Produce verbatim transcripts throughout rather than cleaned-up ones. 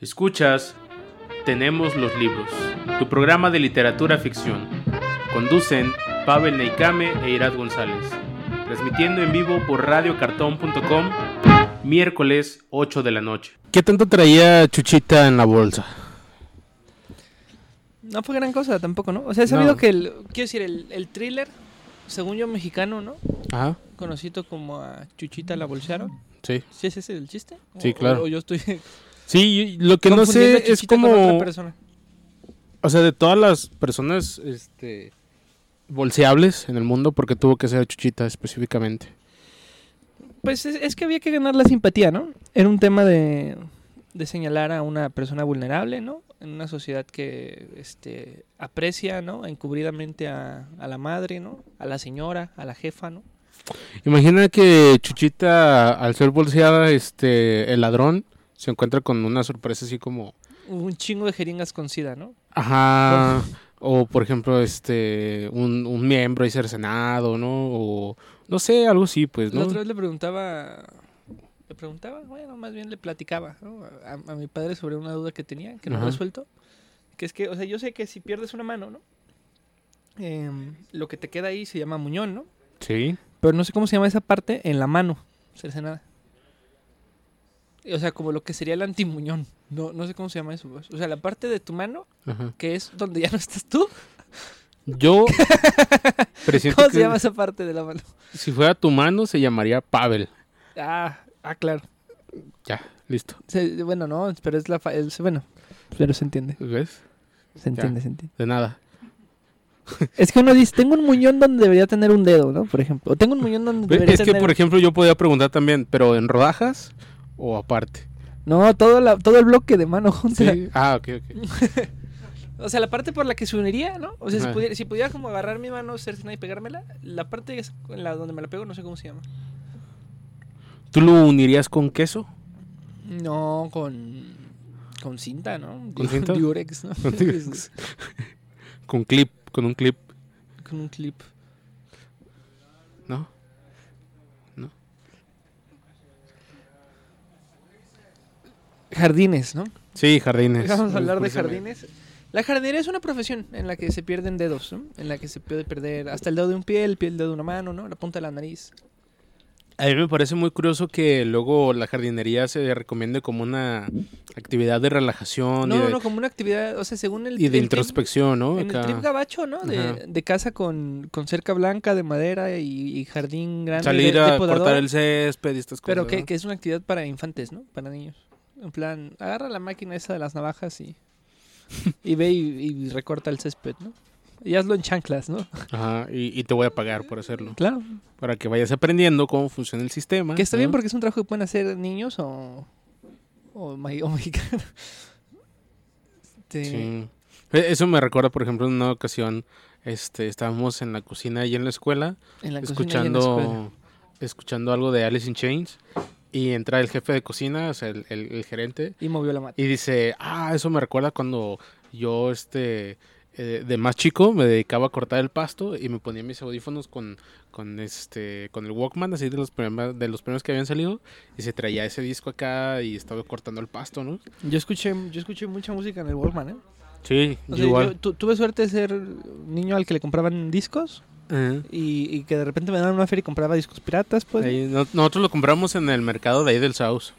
Escuchas Tenemos los libros, tu programa de literatura ficción. Conducen Pavel Neikame e Irad González. Transmitiendo en vivo por radio cartón punto com, miércoles ocho de la noche. ¿Qué tanto traía Chuchita en la bolsa? No fue gran cosa tampoco, ¿no? O sea, he sabido No. que el, quiero decir, el, el thriller, según yo, mexicano, ¿no? Ajá, Conocido como a Chuchita la bolsearon. sí. ¿Sí es ese el chiste? Sí, O- claro. O, yo estoy Sí, lo que no confundiendo sé a es Chuchita con como... otra persona. O sea, de todas las personas este, bolseables en el mundo, ¿por qué tuvo que ser Chuchita específicamente? Pues es, es que había que ganar la simpatía, ¿no? Era un tema de, de señalar a una persona vulnerable, ¿no? En una sociedad que este, aprecia, ¿no? Encubridamente a, a la madre, ¿no? A la señora, a la jefa, ¿no? Imagina que Chuchita, al ser bolseada, este, el ladrón se encuentra con una sorpresa así como... Un chingo de jeringas con sida, ¿no? Ajá, o por ejemplo, este, un, un miembro ahí cercenado, ¿no? O no sé, algo así, pues, La ¿no? otra vez le preguntaba, le preguntaba, bueno, más bien le platicaba, ¿no? a, a mi padre sobre una duda que tenía, que no he Ajá. resuelto, que es que, o sea, yo sé que si pierdes una mano, ¿no? Em, lo que te queda ahí se llama muñón, ¿no? Sí. Pero no sé cómo se llama esa parte en la mano cercenada. O sea, como lo que sería el antimuñón. No, no sé cómo se llama eso, pues. O sea, la parte de tu mano, Ajá. que es donde ya no estás tú. Yo presiento ¿Cómo que se llama esa parte de la mano? si fuera tu mano se llamaría Pavel. Ah, ah, claro. Ya, listo. Se- bueno, no, pero es la... fa- es- bueno, pero se entiende. ¿Ves? Se entiende, se entiende. De nada. Es que uno dice, tengo un muñón donde debería tener un dedo, ¿no? Por ejemplo. O tengo un muñón donde debería Es que, tener... por ejemplo, yo podía preguntar también, ¿pero en rodajas o aparte? No, todo, la, todo el bloque de mano junta. Sí. Ah, ok, ok. O sea, la parte por la que se uniría, ¿no? O sea, si Ajá. pudiera, si pudiera como agarrar mi mano cercenada y pegármela, la parte es en la donde me la pego, no sé cómo se llama. ¿Tú lo unirías con queso? No, con... Con cinta, ¿no? ¿Con cinta? Durex, ¿no? Con Durex. Con clip, con un clip, Con un clip. ¿no? ¿No? Jardines, ¿no? Sí, jardines. Vamos a hablar de Precisamente. jardines. La jardinería es una profesión en la que se pierden dedos, ¿no? En la que se puede perder hasta el dedo de un pie, el pie, el dedo de una mano, ¿no? La punta de la nariz. A mí me parece muy curioso que luego la jardinería se recomiende como una actividad de relajación No, y no, de, no, como una actividad, o sea, según el... y de el trip- introspección, ¿no? En el Acá trip gabacho, ¿no? Ajá. De, de casa con, con cerca blanca de madera y, y jardín grande salir de, de a podadora, cortar el césped y estas cosas. pero que, ¿no? que es una actividad para infantes, ¿no? Para niños. En plan, agarra la máquina esa de las navajas y, y ve y, y recorta el césped, ¿no? Y hazlo en chanclas, ¿no? Ajá, y, y te voy a pagar por hacerlo. Claro. Para que vayas aprendiendo cómo funciona el sistema. Que está ¿no? bien porque es un trabajo que pueden hacer niños o, o, ma- o mexicanos. Este, Sí. E- Eso me recuerda, por ejemplo, en una ocasión, este, estábamos en la cocina ahí en la escuela, en la cocina y en la escuela. escuchando, escuchando algo de Alice in Chains, y entra el jefe de cocina, o sea, el, el- el gerente, Y movió la mata. y dice, ah, eso me recuerda cuando yo, este, eh, de más chico, me dedicaba a cortar el pasto y me ponía mis audífonos con, con este, con el Walkman, así de los primeros, de los primeros que habían salido, y se traía ese disco acá y estaba cortando el pasto, ¿no? Yo escuché, yo escuché mucha música en el Walkman, ¿eh? Sí, O yo sea, igual. yo tu- tuve suerte de ser niño al que le compraban discos Ajá. y, y que de repente me daban una feria y compraba discos piratas, pues. Ahí, no- nosotros lo compramos en el mercado de ahí del South.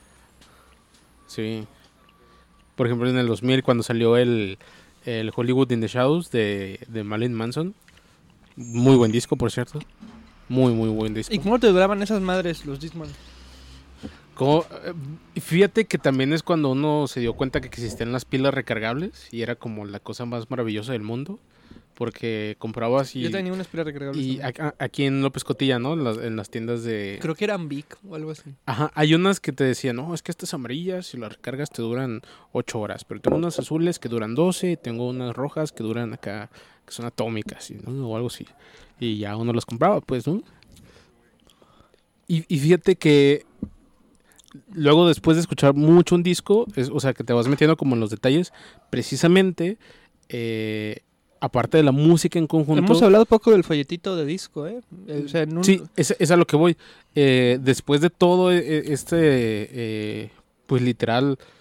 Sí. Por ejemplo, en el dos mil, cuando salió el, el Hollywood in the Shadows de, de Marilyn Manson. Muy buen disco, por cierto. Muy, muy buen disco. ¿Y cómo te duraban esas madres los Discman? Como, eh, fíjate que también es cuando uno se dio cuenta que existían las pilas recargables y era como la cosa más maravillosa del mundo. Porque comprabas y... Yo tenía una espera recargable. y también. a- a- aquí en López Cotilla, ¿no? En las, en las tiendas de... Creo que eran Vic o algo así. Ajá, hay unas que te decían, no, es que estas amarillas, si las recargas te duran ocho horas, pero tengo unas azules que duran doce, y tengo unas rojas que duran acá, que son atómicas, ¿no? O algo así. Y ya uno las compraba, pues, ¿no? Y, y fíjate que luego después de escuchar mucho un disco, es, o sea, que te vas metiendo como en los detalles, precisamente, eh, aparte de la música en conjunto... Hemos hablado poco del folletito de disco, ¿eh? O sea, en un... Sí, es, es a lo que voy. Eh, después de todo eh, este, eh, pues literal,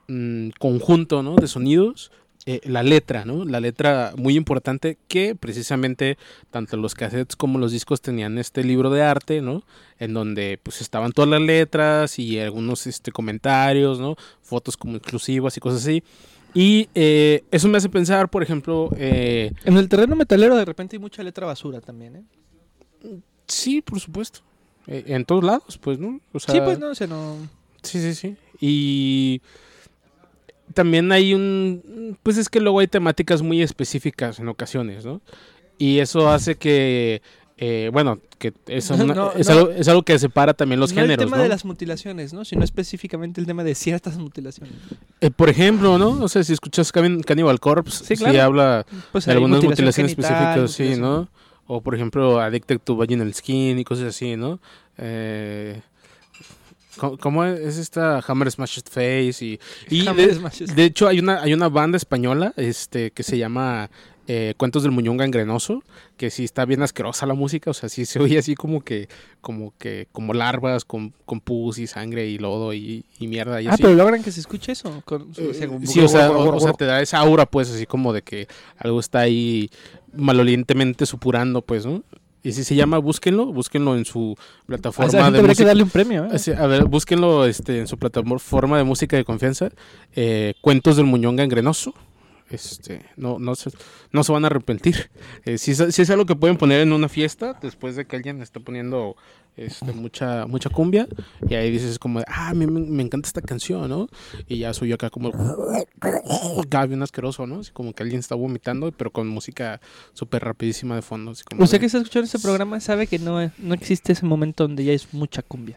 mm, conjunto, ¿no? De sonidos, eh, la letra, ¿no? La letra muy importante que precisamente tanto los cassettes como los discos tenían este libro de arte, ¿no? En donde pues estaban todas las letras y algunos este, comentarios, ¿no? Fotos como exclusivas y cosas así. Y eh, eso me hace pensar, por ejemplo... Eh, en el terreno metalero de repente hay mucha letra basura también, ¿eh? Sí, por supuesto. Eh, en todos lados, pues, ¿no? O sea, sí, pues no, o sea, no... Sí, sí, sí. Y también hay un... Pues es que luego hay temáticas muy específicas en ocasiones, ¿no? Y eso hace que... Eh, bueno, que es, una, No, es, no. Algo, es algo que separa también los no géneros, el tema ¿no? de las mutilaciones, ¿no? Sino específicamente el tema de ciertas mutilaciones. Eh, por ejemplo, ¿no? O sea, si escuchas Can- Cannibal Corpse, Sí, sí, claro. habla Pues de hay algunas mutilación mutilaciones genital, específicas, sí, mutilación- ¿no? O por ejemplo, Addicted to Vaginal Skin y cosas así, ¿no? Eh, ¿cómo, cómo es esta Hammer Smashed Face? Y, y Hammer de, Smashed. de hecho hay una, hay una banda española este, que se llama eh, Cuentos del Muñón Gangrenoso, que sí está bien asquerosa la música, o sea, sí se oye así como que, como que, como larvas con, con pus y sangre y lodo y, y mierda y Ah, así. pero logran que se escuche eso. Con, Eh, o sea, como- sí, o sea, o, o sea, te da esa aura, pues, así como de que algo está ahí malolientemente supurando, pues, ¿no? Y si se llama, búsquenlo, búsquenlo en su a plataforma esa gente de habría música. que darle un premio, ¿eh? Sí, a ver, búsquenlo este, en su plataforma de música de confianza. Eh, Cuentos del Muñón Gangrenoso. Este, no, no, se, no se van a arrepentir. Eh, si, es, si es algo que pueden poner en una fiesta, después de que alguien está poniendo este, mucha, mucha cumbia, y ahí dices como, ah, me, me, me encanta esta canción, ¿no? Y ya soy yo acá como, acá bien asqueroso, ¿no? Así como que alguien está vomitando, pero con música súper rapidísima de fondo. Así como Usted de- que está escuchando este programa sabe que no, no existe ese momento donde ya es mucha cumbia.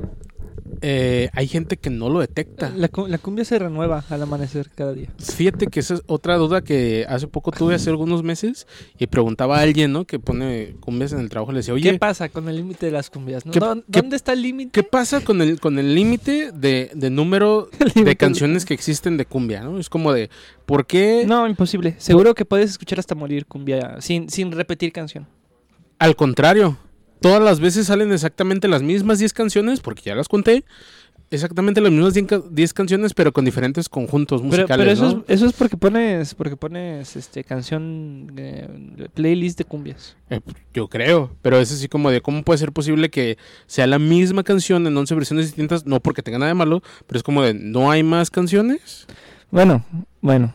Eh, hay gente que no lo detecta. La, cu- la cumbia se renueva al amanecer cada día. Fíjate que esa es otra duda que hace poco tuve hace algunos meses y preguntaba a alguien, ¿no? Que pone cumbias en el trabajo, le decía, oye, ¿Qué pasa con el límite de las cumbias? ¿no? ¿qué- ¿Dó- qué- ¿Dónde está el límite? ¿qué pasa con el con el límite de, de número límite de de- canciones que existen de cumbia, ¿no? Es como de, ¿por qué? No, imposible. Seguro que puedes escuchar hasta morir cumbia sin, sin repetir canción. Al contrario, todas las veces salen exactamente las mismas diez canciones, porque ya las conté, exactamente las mismas diez canciones, pero con diferentes conjuntos Pero, musicales, pero eso, ¿no? es, eso es porque pones porque pones este canción eh, playlist de cumbias. Eh, yo creo, pero es así como de cómo puede ser posible que sea la misma canción en once versiones distintas, no porque tenga nada de malo, pero es como de, ¿no hay más canciones? Bueno, bueno.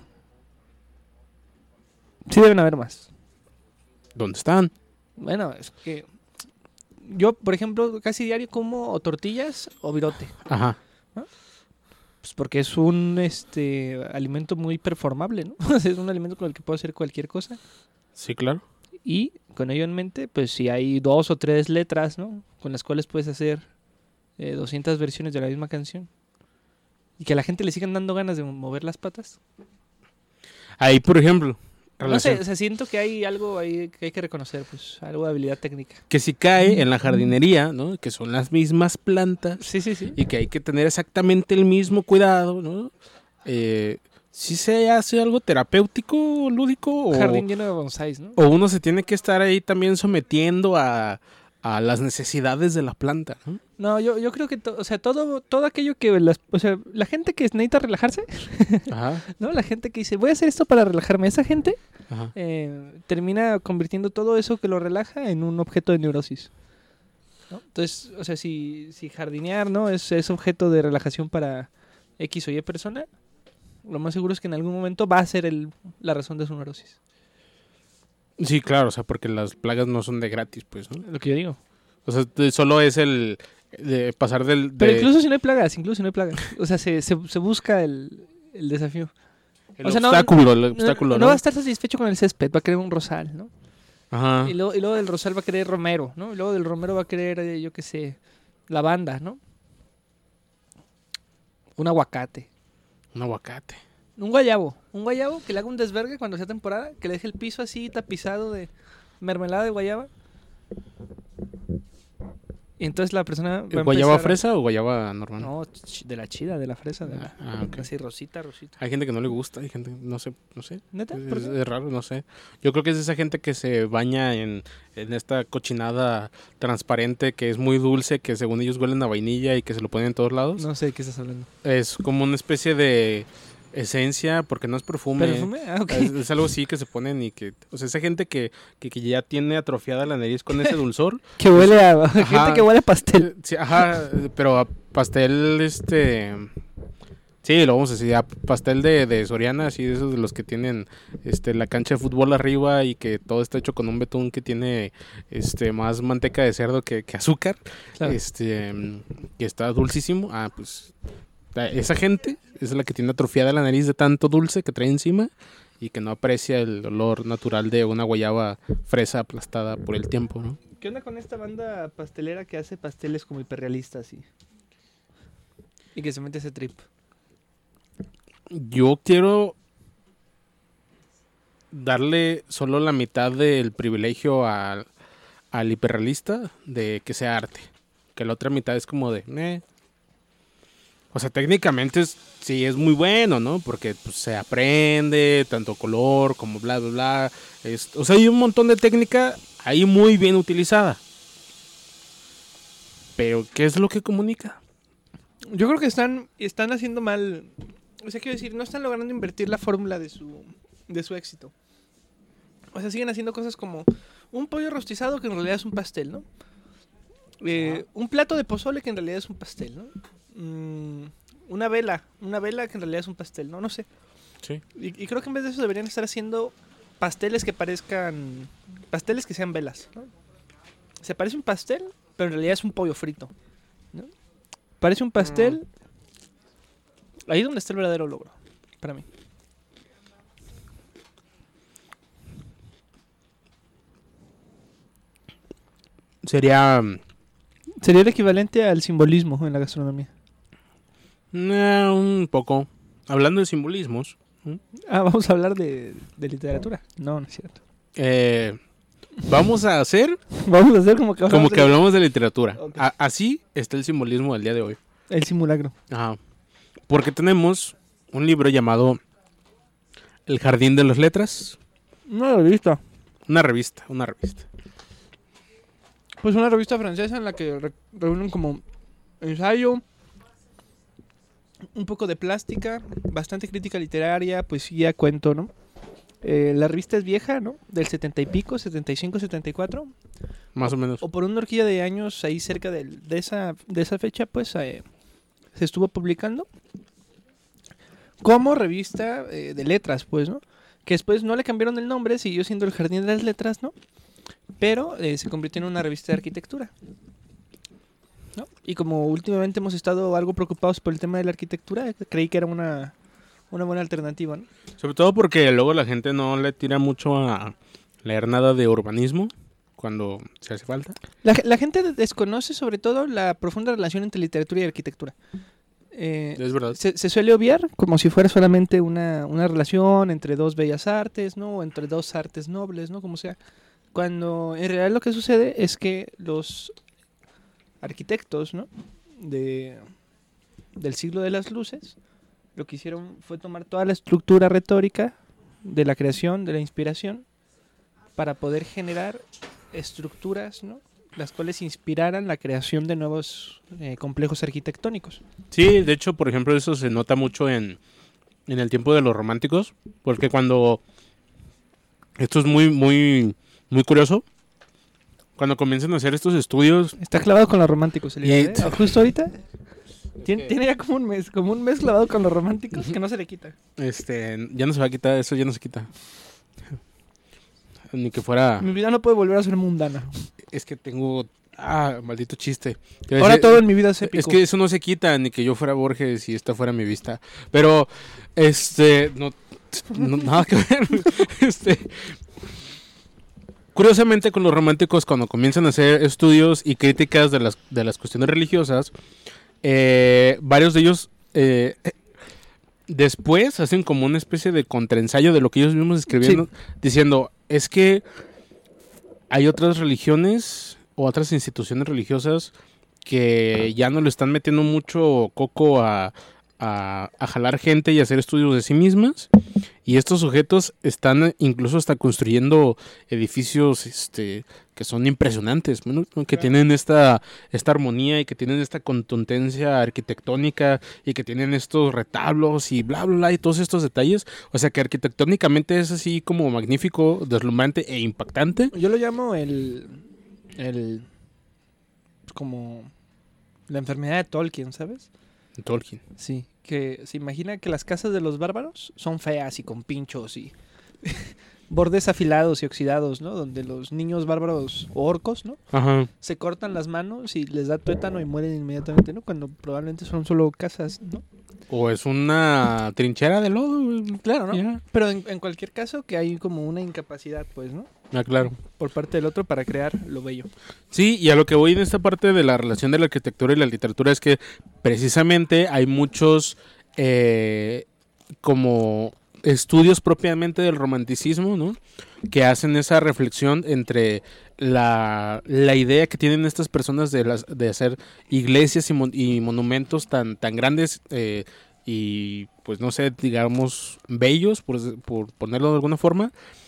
Sí deben haber más. ¿Dónde están? Bueno, es que yo, por ejemplo, casi diario como o tortillas o virote. Ajá. Pues porque es un este alimento muy performable, ¿no? O sea, es un alimento con el que puedo hacer cualquier cosa. Sí, claro. Y con ello en mente, pues si hay dos o tres letras, ¿no? Con las cuales puedes hacer eh, doscientas versiones de la misma canción. Y que a la gente le sigan dando ganas de mover las patas. Ahí, por ejemplo, No sé, relación- o sea, siento que hay algo ahí que hay que reconocer, pues algo de habilidad técnica. que si cae en la jardinería, ¿no? Que son las mismas plantas Sí, sí, sí. y que hay que tener exactamente el mismo cuidado, ¿no? Eh, si se hace algo terapéutico, lúdico, o, Jardín lleno de bonsáis, ¿no? o uno se tiene que estar ahí también sometiendo a, a las necesidades de la planta, ¿no? No, yo, yo creo que, to- o sea, todo, todo aquello que, las, o sea, la gente que necesita relajarse, Ajá, ¿no? La gente que dice, voy a hacer esto para relajarme, esa gente ajá. eh, termina convirtiendo todo eso que lo relaja en un objeto de neurosis. ¿No? Entonces, o sea, si, si jardinear, ¿no? Es, es objeto de relajación para X o Y persona, lo más seguro es que en algún momento va a ser el, la razón de su neurosis. Sí, claro, o sea, porque las plagas no son de gratis, pues, ¿no? Lo que yo digo. O sea, de- solo es el de pasar del... de- Pero incluso si no hay plagas, incluso si no hay plagas. O sea, se, se, se busca el, el desafío. el o sea, no- obstáculo, el No, obstáculo, no ¿no? va a estar satisfecho con el césped, va a querer un rosal, ¿no? Ajá. Y luego, y luego del rosal va a querer romero, ¿no? Y luego del romero va a querer, eh, yo qué sé, lavanda, ¿no? Un aguacate. Un aguacate. Un guayabo. Un guayabo que le haga un desvergue cuando sea temporada, que le deje el piso así tapizado de mermelada de guayaba. Y entonces la persona va a ¿Guayaba empezar a- fresa o guayaba normal? No, ch- de la chida, de la fresa. De la... Ah, ok. Así, rosita, rosita. Hay gente que no le gusta, hay gente, no sé, no sé. ¿Neta? Es, ¿Por qué? es raro, no sé. Yo creo que es esa gente que se baña en, en esta cochinada transparente que es muy dulce, que según ellos huelen a vainilla y que se lo ponen en todos lados. No sé de qué estás hablando. Es como una especie de esencia, porque no es perfume. ¿Perfume? Ah, ok. Es, es algo así que se ponen y que... O sea, esa gente que, que, que ya tiene atrofiada la nariz con ese dulzor. Que huele a... gente que huele a pastel. Sí, ajá, pero a pastel, este... Sí, lo vamos a decir, a pastel de, de Soriana, así de esos de los que tienen este la cancha de fútbol arriba y que todo está hecho con un betún que tiene este más manteca de cerdo que, que azúcar, Claro. este que está dulcísimo. Ah, pues esa gente es la que tiene atrofiada la nariz de tanto dulce que trae encima y que no aprecia el olor natural de una guayaba fresa aplastada por el tiempo, ¿no? ¿Qué onda con esta banda pastelera que hace pasteles como hiperrealistas y, y que se mete ese trip? Yo quiero darle solo la mitad del privilegio al, al hiperrealista de que sea arte. Que la otra mitad es como de... Eh. O sea, técnicamente es, sí es muy bueno, ¿no? Porque pues, se aprende, tanto color como bla, bla, bla. Es, o sea, hay un montón de técnica ahí muy bien utilizada. Pero, ¿qué es lo que comunica? Yo creo que están, están haciendo mal. O sea, quiero decir, no están logrando invertir la fórmula de su, de su éxito. O sea, siguen haciendo cosas como un pollo rostizado que en realidad es un pastel, ¿no? Eh, un plato de pozole que en realidad es un pastel, ¿no? Mm, una vela, una vela que en realidad es un pastel, ¿no? No sé. Sí. Y, y creo que en vez de eso deberían estar haciendo pasteles que parezcan... Pasteles que sean velas, ¿no? Se parece un pastel, pero en realidad es un pollo frito, ¿no? Parece un pastel... Mm. Ahí es donde está el verdadero logro, para mí. Sería... Sería el equivalente al simbolismo en la gastronomía. Eh, un poco. Hablando de simbolismos. ¿eh? Ah, vamos a hablar de, de literatura. No, no es cierto. Eh, vamos a hacer Vamos a hacer como que como que de... hablamos de literatura. Okay. A- así está el simbolismo del día de hoy. El simulacro. Ajá. Porque tenemos un libro llamado El Jardín de las Letras. Una revista. Una revista, una revista. Pues una revista francesa en la que re reúnen como ensayo, un poco de plástica, bastante crítica literaria, poesía, cuento, ¿no? Eh, la revista es vieja, ¿no? Del setenta y pico, setenta y cinco, setenta y cuatro. Más o menos. O por una horquilla de años ahí cerca de, de, esa, de esa fecha, pues eh, se estuvo publicando como revista eh, de letras, pues, ¿no? Que después no le cambiaron el nombre, siguió siendo el Jardín de las Letras, ¿no? Pero eh, se convirtió en una revista de arquitectura, ¿no? Y como últimamente hemos estado algo preocupados por el tema de la arquitectura, creí que era una, una buena alternativa, ¿no? Sobre todo porque luego la gente no le tira mucho a leer nada de urbanismo cuando se hace falta. La, la gente desconoce sobre todo la profunda relación entre literatura y arquitectura. Eh, Es verdad. Se, se suele obviar como si fuera solamente una, una relación entre dos bellas artes, ¿no? O entre dos artes nobles, ¿no? Como sea. Cuando en realidad lo que sucede es que los arquitectos, ¿no? De, del siglo de las luces, lo que hicieron fue tomar toda la estructura retórica de la creación, de la inspiración, para poder generar estructuras, ¿no? Las cuales inspiraran la creación de nuevos eh, complejos arquitectónicos. Sí, de hecho, por ejemplo, eso se nota mucho en, en el tiempo de los románticos, porque cuando... Esto es muy, muy, muy curioso. Cuando comienzan a hacer estos estudios... Está clavado con los románticos, el Y- ¿eh? Justo ahorita. Tiene, tiene ya como un mes, como un mes clavado con los románticos que no se le quita. Este, ya no se va a quitar, eso ya no se quita. Ni que fuera... Mi vida no puede volver a ser mundana. Es que tengo... Ah, maldito chiste. Te iba a Ahora decir- todo en mi vida es épico. Es que eso no se quita, ni que yo fuera Borges y esta fuera mi vista. Pero, este, no, no nada que ver. Este, curiosamente con los románticos, cuando comienzan a hacer estudios y críticas de las, de las cuestiones religiosas, eh, varios de ellos eh, después hacen como una especie de contraensayo de lo que ellos mismos escribieron, sí. Diciendo, es que hay otras religiones o otras instituciones religiosas que ya no le están metiendo mucho coco a, a, a jalar gente y hacer estudios de sí mismas. Y estos sujetos están incluso hasta construyendo edificios este, que son impresionantes, ¿no? Que claro. tienen esta, esta armonía y que tienen esta contundencia arquitectónica y que tienen estos retablos y bla, bla, bla, y todos estos detalles. O sea que arquitectónicamente es así como magnífico, deslumbrante e impactante. Yo lo llamo el... el como la enfermedad de Tolkien, ¿sabes? Tolkien. Sí, que se imagina que las casas de los bárbaros son feas y con pinchos y bordes afilados y oxidados, ¿no? Donde los niños bárbaros o orcos, ¿no? Ajá. Se cortan las manos y les da tuétano y mueren inmediatamente, ¿no? Cuando probablemente son solo casas, ¿no? O es una trinchera de lodo. Claro, ¿no? Yeah. Pero en, en cualquier caso que hay como una incapacidad, pues, ¿no? Ah, claro. Por parte del otro para crear lo bello. Sí, y a lo que voy en esta parte de la relación de la arquitectura y la literatura es que precisamente hay muchos eh, como estudios propiamente del romanticismo, ¿no? Que hacen esa reflexión entre la, la idea que tienen estas personas de, las, de hacer iglesias y, mon, y monumentos tan, tan grandes eh, y pues no sé, digamos bellos, por, por ponerlo de alguna forma,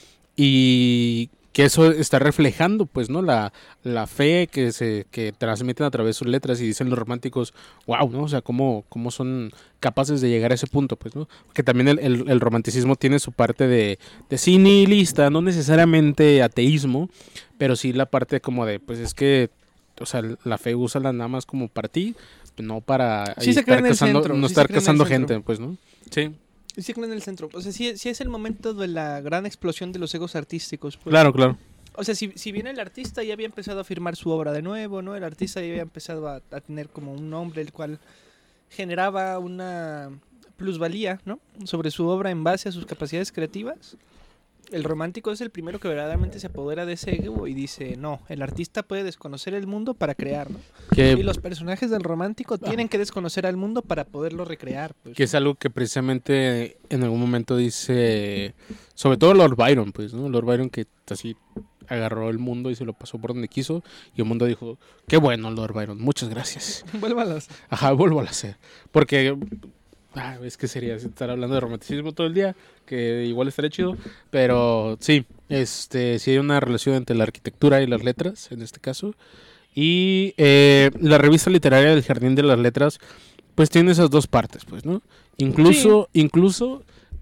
y que eso está reflejando pues no la, la fe que se que transmiten a través de sus letras, y dicen los románticos, wow, ¿no? O sea, cómo, cómo son capaces de llegar a ese punto, pues, ¿no? Que también el, el, el romanticismo tiene su parte de, de sí nihilista, no necesariamente ateísmo, pero sí la parte como de, pues es que, o sea, la fe úsala nada más como para ti, no para sí se estar cree en casando, el centro, no sí estar se cree en el casando centro. gente, pues, ¿no? Sí. Sí, en el centro. O sea, sí, sí es el momento de la gran explosión de los egos artísticos. Pues. Claro, claro. O sea, si, si bien el artista ya había empezado a firmar su obra de nuevo, ¿no? El artista ya había empezado a, a tener como un nombre, el cual generaba una plusvalía, ¿no? Sobre su obra en base a sus capacidades creativas. El romántico es el primero que verdaderamente se apodera de ese ego y dice, no, el artista puede desconocer el mundo para crear, ¿no? Que, y los personajes del romántico tienen que desconocer al mundo para poderlo recrear. Pues. Que es algo que precisamente en algún momento dice, sobre todo Lord Byron, pues, ¿no? Lord Byron que así agarró el mundo y se lo pasó por donde quiso, y el mundo dijo, qué bueno Lord Byron, muchas gracias. Vuélvalas. Ajá, vuélvalas a hacer. Porque... Ah, es que sería estar hablando de romanticismo todo el día, que igual estaría chido, pero sí, este, sí hay una relación entre la arquitectura y las letras, en este caso, y eh, la revista literaria del Jardín de las Letras, pues tiene esas dos partes, pues, ¿no? Incluso, sí. incluso,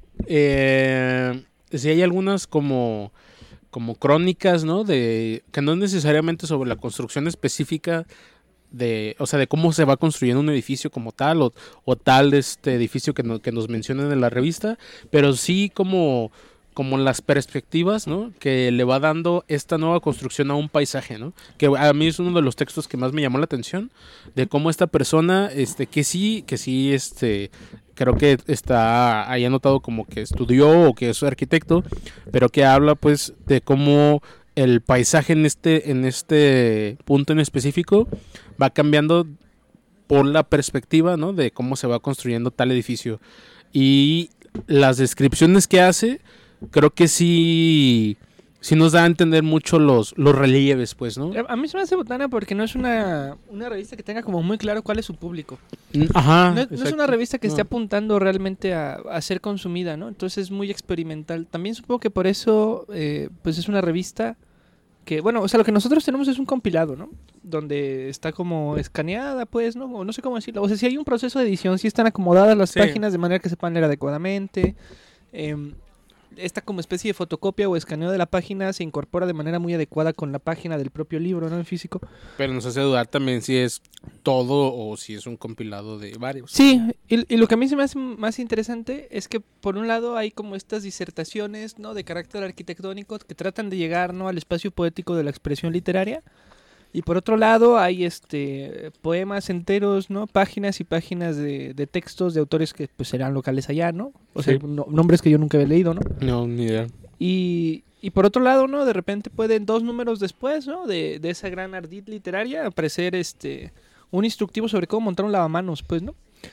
eh, si hay algunas como, como crónicas, ¿no? De que no necesariamente sobre la construcción específica de, o sea, de cómo se va construyendo un edificio como tal, o, o tal este edificio que, no, que nos mencionan en la revista, pero sí como, como las perspectivas, ¿no? Que le va dando esta nueva construcción a un paisaje, ¿no? Que a mí es uno de los textos que más me llamó la atención, de cómo esta persona, este, que sí, que sí, este, creo que está ahí anotado como que estudió o que es arquitecto, pero que habla pues de cómo el paisaje en este, en este punto en específico va cambiando por la perspectiva, ¿no? De cómo se va construyendo tal edificio. Y las descripciones que hace, creo que sí, sí nos da a entender mucho los, los relieves, pues, ¿no? A mí se me hace botana porque no es una, una revista que tenga como muy claro cuál es su público. Ajá. No, no es una revista que no. esté apuntando realmente a, a ser consumida, ¿no? Entonces es muy experimental. También supongo que por eso, eh, pues es una revista que, bueno, o sea, lo que nosotros tenemos es un compilado, ¿no? Donde está como escaneada, pues, ¿no? O no sé cómo decirlo. O sea, si hay un proceso de edición, si están acomodadas las sí. páginas de manera que se puedan leer adecuadamente. Eh, esta como especie de fotocopia o escaneo de la página se incorpora de manera muy adecuada con la página del propio libro, ¿no? En físico. Pero nos hace dudar también si es todo o si es un compilado de varios. Sí, y, y lo que a mí se me hace más interesante es que por un lado hay como estas disertaciones, ¿no? De carácter arquitectónico que tratan de llegar, ¿no? Al espacio poético de la expresión literaria. Y por otro lado hay este poemas enteros, ¿no? Páginas y páginas de, de textos de autores que pues serán locales allá, ¿no? O sea, sí. no, nombres que yo nunca había leído, ¿no? No, ni idea. Y, y por otro lado, ¿no? De repente pueden dos números después, ¿no? De, de esa gran ardid literaria aparecer este un instructivo sobre cómo montar un lavamanos, pues, ¿no?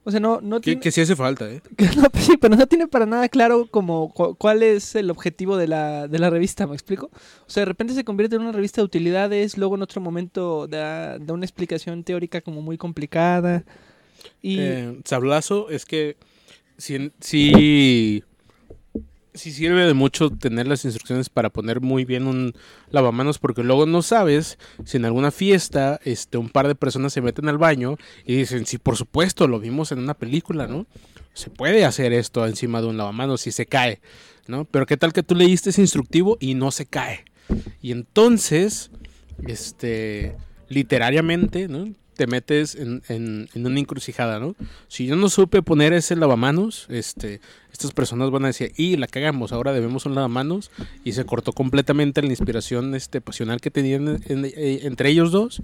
O sea, no, no Que, tiene... que sí hace falta, ¿eh? No, pues sí, pero no tiene para nada claro como cu- cuál es el objetivo de la, de la revista, ¿me explico? O sea, de repente se convierte en una revista de utilidades, luego en otro momento da, da una explicación teórica como muy complicada. Y Eh, sablazo es que sí, sí, sí sirve de mucho tener las instrucciones para poner muy bien un lavamanos, porque luego no sabes si en alguna fiesta este, un par de personas se meten al baño y dicen, sí, por supuesto, lo vimos en una película, ¿no? Se puede hacer esto encima de un lavamanos si se cae, ¿no? Pero qué tal que tú leíste ese instructivo y no se cae. Y entonces, este, literariamente, ¿no? Te metes en, en, en una encrucijada, ¿no? Si yo no supe poner ese lavamanos, este, estas personas van a decir, y la cagamos, ahora debemos un lavamanos, y se cortó completamente la inspiración este, pasional que tenían en, en, en, entre ellos dos.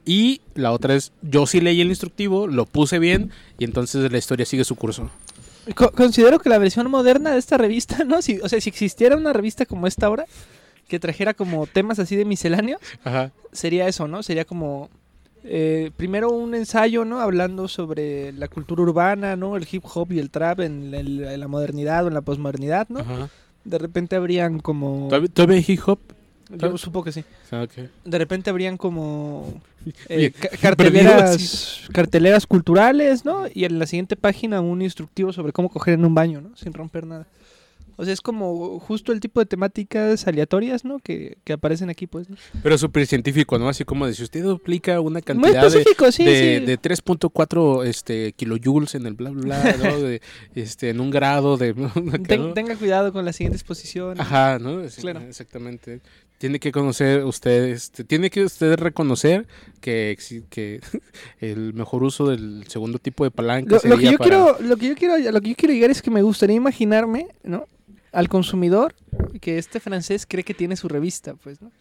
Y la otra es, yo sí leí el instructivo, lo puse bien, y entonces la historia sigue su curso. co- considero que la versión moderna de esta revista, ¿no? Si, o sea, si existiera una revista como esta ahora, que trajera como temas así de misceláneos, Ajá. sería eso, ¿no? Sería como eh, primero un ensayo, ¿no? Hablando sobre la cultura urbana, ¿no? El hip hop y el trap en, el- en la modernidad o en la posmodernidad, ¿no? Ajá. De repente habrían como... ¿Todavía, todavía hay hip hop? Yo supongo que sí. Ah, okay. De repente habrían como eh, Bien, ca- perdido carteleras, carteleras culturales, ¿no? Y en la siguiente página un instructivo sobre cómo coger en un baño, ¿no? Sin romper nada. O sea, es como justo el tipo de temáticas aleatorias, ¿no? Que, que aparecen aquí, pues, ¿no? Pero súper científico, ¿no? Así como de si usted duplica una Muy cantidad de, específico, sí, de, sí. de tres punto cuatro este, kilojoules en el bla, bla, bla, ¿no? De, este, en un grado de... Ten- tenga cuidado con las siguientes posiciones. Ajá, ¿no? Sí, Claro. exactamente. Tiene que conocer usted, este, tiene que usted reconocer que, exi- que el mejor uso del segundo tipo de palanca Lo, lo sería que yo para... quiero, lo que yo quiero, a lo que yo quiero llegar es que me gustaría imaginarme, ¿no? Al consumidor que este francés cree que tiene su revista, pues, ¿no?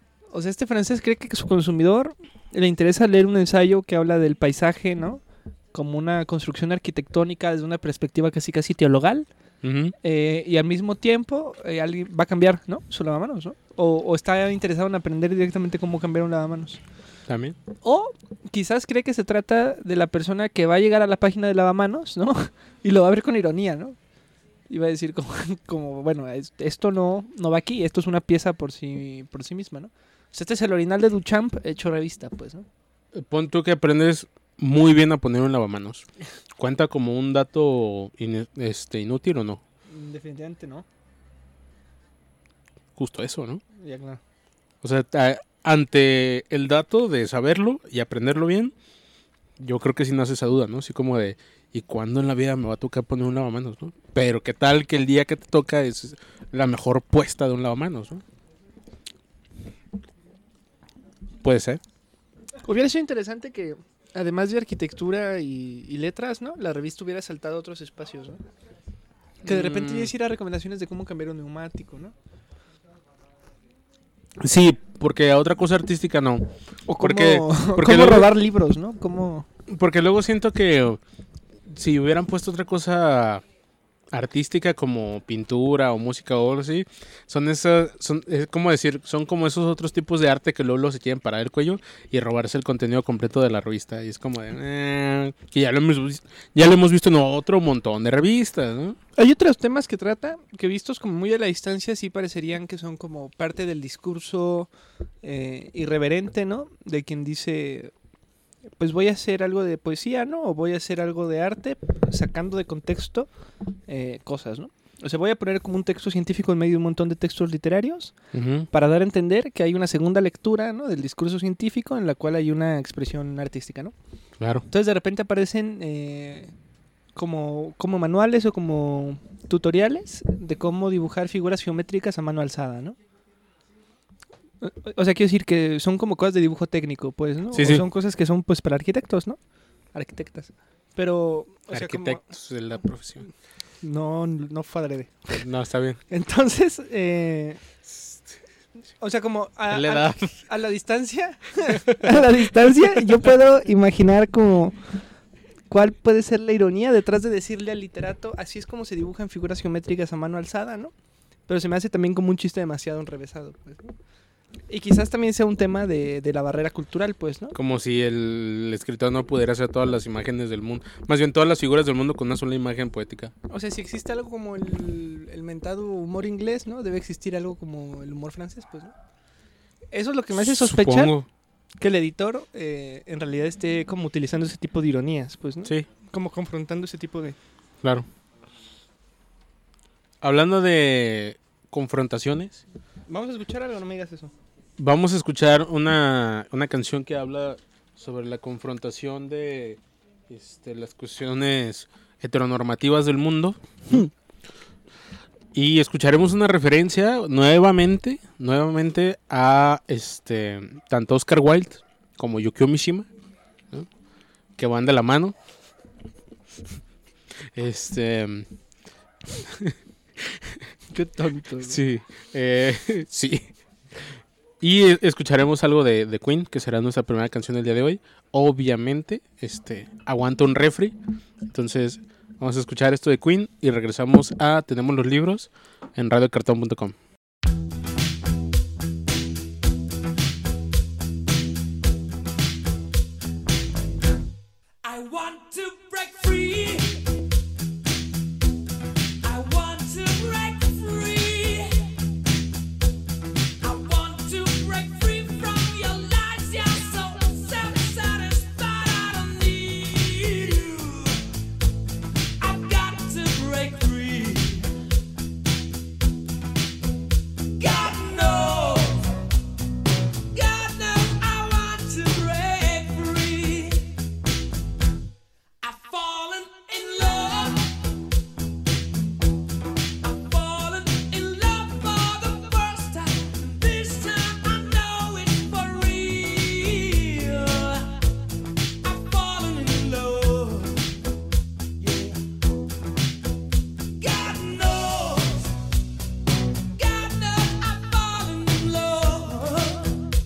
O sea, este francés cree que su consumidor le interesa leer un ensayo que habla del paisaje, ¿no? Como una construcción arquitectónica desde una perspectiva casi casi teologal. Ujú. Eh, y al mismo tiempo eh, alguien va a cambiar, ¿no? Su lavamanos, ¿no? O, o está interesado en aprender directamente cómo cambiar un lavamanos. También. O quizás cree que se trata de la persona que va a llegar a la página de lavamanos, ¿no? Y lo va a ver con ironía, ¿no? Y va a decir como, como bueno, es- esto no, no va aquí, esto es una pieza por sí, por sí misma, ¿no? O sea, este es el orinal de Duchamp hecho revista, pues, ¿no? Pon tú que aprendes muy bien a poner un lavamanos. ¿Cuenta como un dato in- este, inútil o no? Definitivamente no. Justo eso, ¿no? Ya, claro. O sea, a- ante el dato de saberlo y aprenderlo bien, yo creo que sí nace esa duda, ¿no? Así como de, ¿y cuándo en la vida me va a tocar poner un lavamanos, no? Pero qué tal que el día que te toca es la mejor puesta de un lavamanos, ¿no? Puede ser. Hubiera sido interesante que, además de arquitectura y, y letras, ¿no? La revista hubiera saltado a otros espacios, ¿no? Que de repente Mm. ya hiciera recomendaciones de cómo cambiar un neumático, ¿no? Sí, porque a otra cosa artística no. O cómo, Porque- porque cómo luego- robar libros, ¿no? Cómo... Porque luego siento que si hubieran puesto otra cosa artística como pintura o música o algo así, son esas, son, es como decir, son como esos otros tipos de arte que luego, luego se quieren parar el cuello y robarse el contenido completo de la revista. Y es como de, eh, que ya lo hemos vis- ya lo hemos visto en otro montón de revistas, ¿no? Hay otros temas que trata que vistos como muy a la distancia sí parecerían que son como parte del discurso eh, irreverente, ¿no? De quien dice, pues voy a hacer algo de poesía, ¿no? O voy a hacer algo de arte sacando de contexto eh, cosas, ¿no? O sea, voy a poner como un texto científico en medio de un montón de textos literarios Ujú. para dar a entender que hay una segunda lectura, ¿no? Del discurso científico en la cual hay una expresión artística, ¿no? Claro. Entonces de repente aparecen eh, como, como manuales o como tutoriales de cómo dibujar figuras geométricas a mano alzada, ¿no? O- O sea, quiero decir que son como cosas de dibujo técnico, pues, ¿no? Sí, o sí. son cosas que son, pues, para arquitectos, ¿no? Arquitectas. Pero, o sea, como... Arquitectos de la profesión. No, no fue adrede. No, está bien. Entonces, eh, o sea, como a, Es la a- edad. a la distancia, a la distancia, yo puedo imaginar como cuál puede ser la ironía detrás de decirle al literato, así es como se dibujan figuras geométricas a mano alzada, ¿no? Pero se me hace también como un chiste demasiado enrevesado, pues, ¿no? Y quizás también sea un tema de, de la barrera cultural, pues, ¿no? Como si el, el escritor no pudiera hacer todas las imágenes del mundo. Más bien todas las figuras del mundo con una sola imagen poética. O sea, si existe algo como el, el mentado humor inglés, ¿no? Debe existir algo como el humor francés, pues, ¿no? Eso es lo que me hace sospechar. Supongo. Que el editor eh, en realidad esté como utilizando ese tipo de ironías, pues, ¿no? Sí, Como confrontando ese tipo de... claro. Hablando de confrontaciones, Vamos a escuchar algo, no me digas eso. vamos a escuchar una, una canción que habla sobre la confrontación de este, las cuestiones heteronormativas del mundo. Y escucharemos una referencia nuevamente, nuevamente a este tanto Oscar Wilde como Yukio Mishima, ¿no? Que van de la mano. Este, Qué tonto. sí, eh, sí. Y eh, escucharemos algo de, de Queen, que será nuestra primera canción del día de hoy. Obviamente, este, aguanta un refri. Entonces, vamos a escuchar esto de Queen y regresamos a Tenemos los libros en radio cartón punto com. I want to break free. I want to break free. I want to break free from your lies. You're so self-satisfied. I don't need you. I've got to break free. God knows. God knows I want to break free. I've fallen in love. I've fallen in love for the first time. This time I know it's for real. I've fallen in love. Yeah. God knows. God knows I've fallen in love.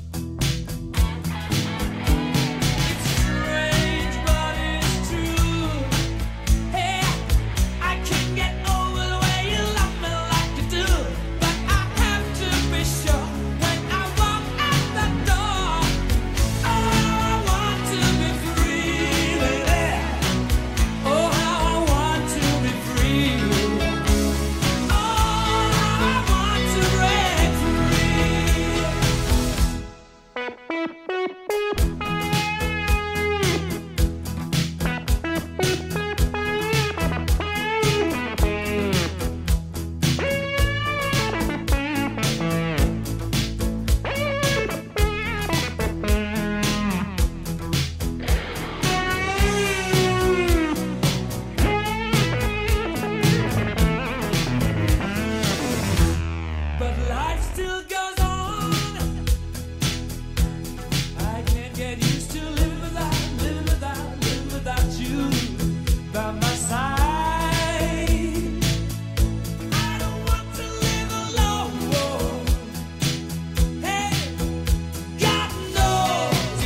It's strange, but it's true. Hey, I can't get over the way you love me like you do. But I have to be sure when I walk out the door. Oh, how I want to be free, baby. Oh, how I want to be free. Oh, how I want to break free. But life still goes on. I can't get used to living without, living without, living without you by my side. I don't want to live alone. Hey, God knows.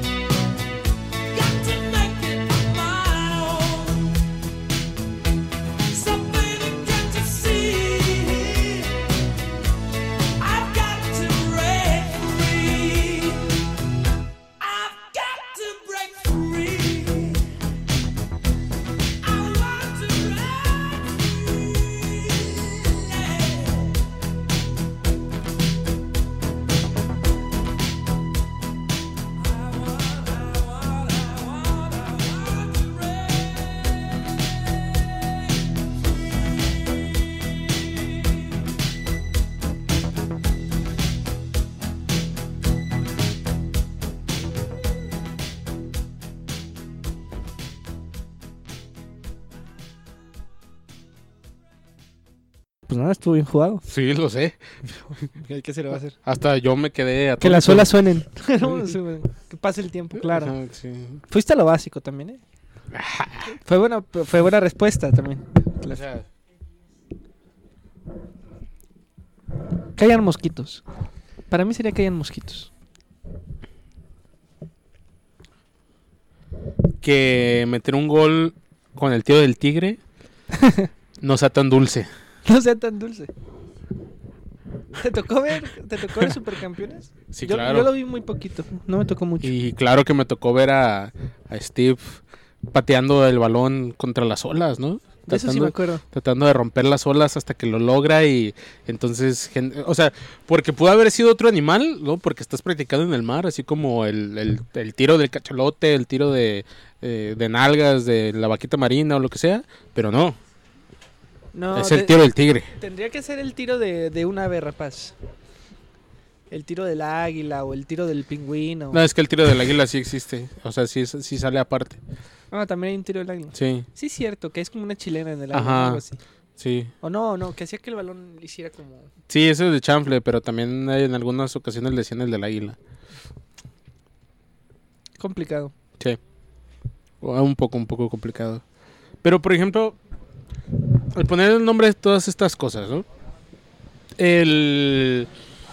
Got to make it on my own. So baby, can't you see? I've got to break free. I've got to break free. I want to break free. I want, I want, I want, I want to break Pues nada, estuvo bien jugado. Sí, lo sé. ¿Qué se le va a hacer? Hasta yo me quedé atónito. Que las olas suenen. No, sí, güey. Que pase el tiempo, claro. Ajá, sí. Fuiste a lo básico también, ¿eh? Fue buena, fue buena respuesta también. O sea, Que hayan mosquitos. Para mí sería que hayan mosquitos. que meter un gol con el tío del tigre no sea tan dulce. No sea tan dulce. ¿Te tocó ver, te tocó ver Supercampeones? Sí, yo, claro. yo lo vi muy poquito, no me tocó mucho. Y claro que me tocó ver a, a Steve pateando el balón contra las olas, ¿no? De eso sí me acuerdo. Tratando de romper las olas hasta que lo logra y entonces, gen- o sea, porque pudo haber sido otro animal, ¿no? Porque estás practicando en el mar, así como el, el, el tiro del cachalote, el tiro de, eh, de nalgas, de la vaquita marina o lo que sea, pero no, No, es el te- tiro del tigre. Tendría que ser el tiro de, de un ave rapaz. El tiro del águila o el tiro del pingüino. No, es que el tiro del águila sí existe, o sea, sí, es- sí sale aparte, Ah, también hay un tiro del águila. sí, Sí, es cierto, que es como una chilena en el águila, Ajá. algo así. sí. O no, no, que hacía que el balón le hiciera como... Sí, ese es de chanfle, pero también hay- en algunas ocasiones le decían el del águila. complicado. Sí. O Un poco, un poco complicado. Pero, por ejemplo, al poner el nombre de todas estas cosas, ¿no? El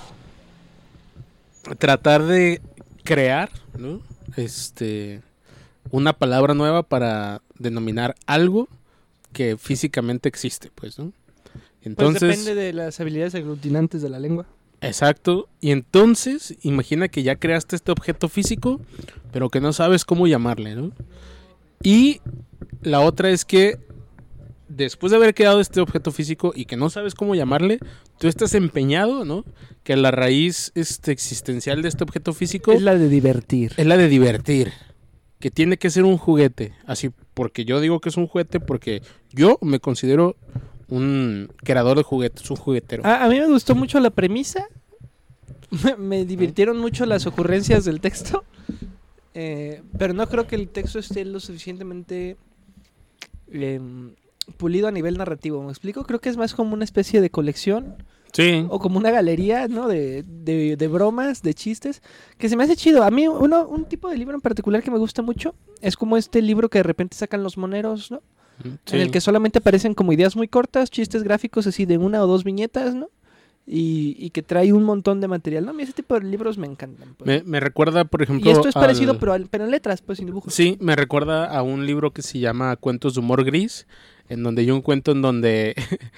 tratar de crear, ¿no? Este, una palabra nueva para denominar algo que físicamente existe, pues, ¿no? Entonces, pues depende de las habilidades aglutinantes de la lengua. exacto. Y entonces, imagina que ya creaste este objeto físico, pero que no sabes cómo llamarle, ¿no? Y la otra es que después de haber creado este objeto físico y que no sabes cómo llamarle, tú estás empeñado, ¿no? Que la raíz este, existencial de este objeto físico Es la de divertir. es la de divertir. Que tiene que ser un juguete. Así, porque yo digo que es un juguete porque yo me considero un creador de juguetes, un juguetero. A, a mí me gustó mucho la premisa. Me, me divirtieron mucho las ocurrencias del texto. Eh, pero no creo que el texto esté lo suficientemente em, pulido a nivel narrativo. ¿Me explico? Creo que es más como una especie de colección Sí. o como una galería, ¿no? De, de, de bromas, de chistes, que se me hace chido. A mí uno, un tipo de libro en particular que me gusta mucho es como este libro que de repente sacan los moneros, ¿no? Sí. En el que solamente aparecen como ideas muy cortas, chistes gráficos así de una o dos viñetas, ¿no? Y, y que trae un montón de material, ¿no? A mí ese tipo de libros me encantan. Pues. me, me recuerda, por ejemplo. Y esto es parecido, al- pero, al- pero en letras, pues, sin dibujos. Sí, me recuerda a un libro que se llama Cuentos de humor gris, en donde hay un cuento en donde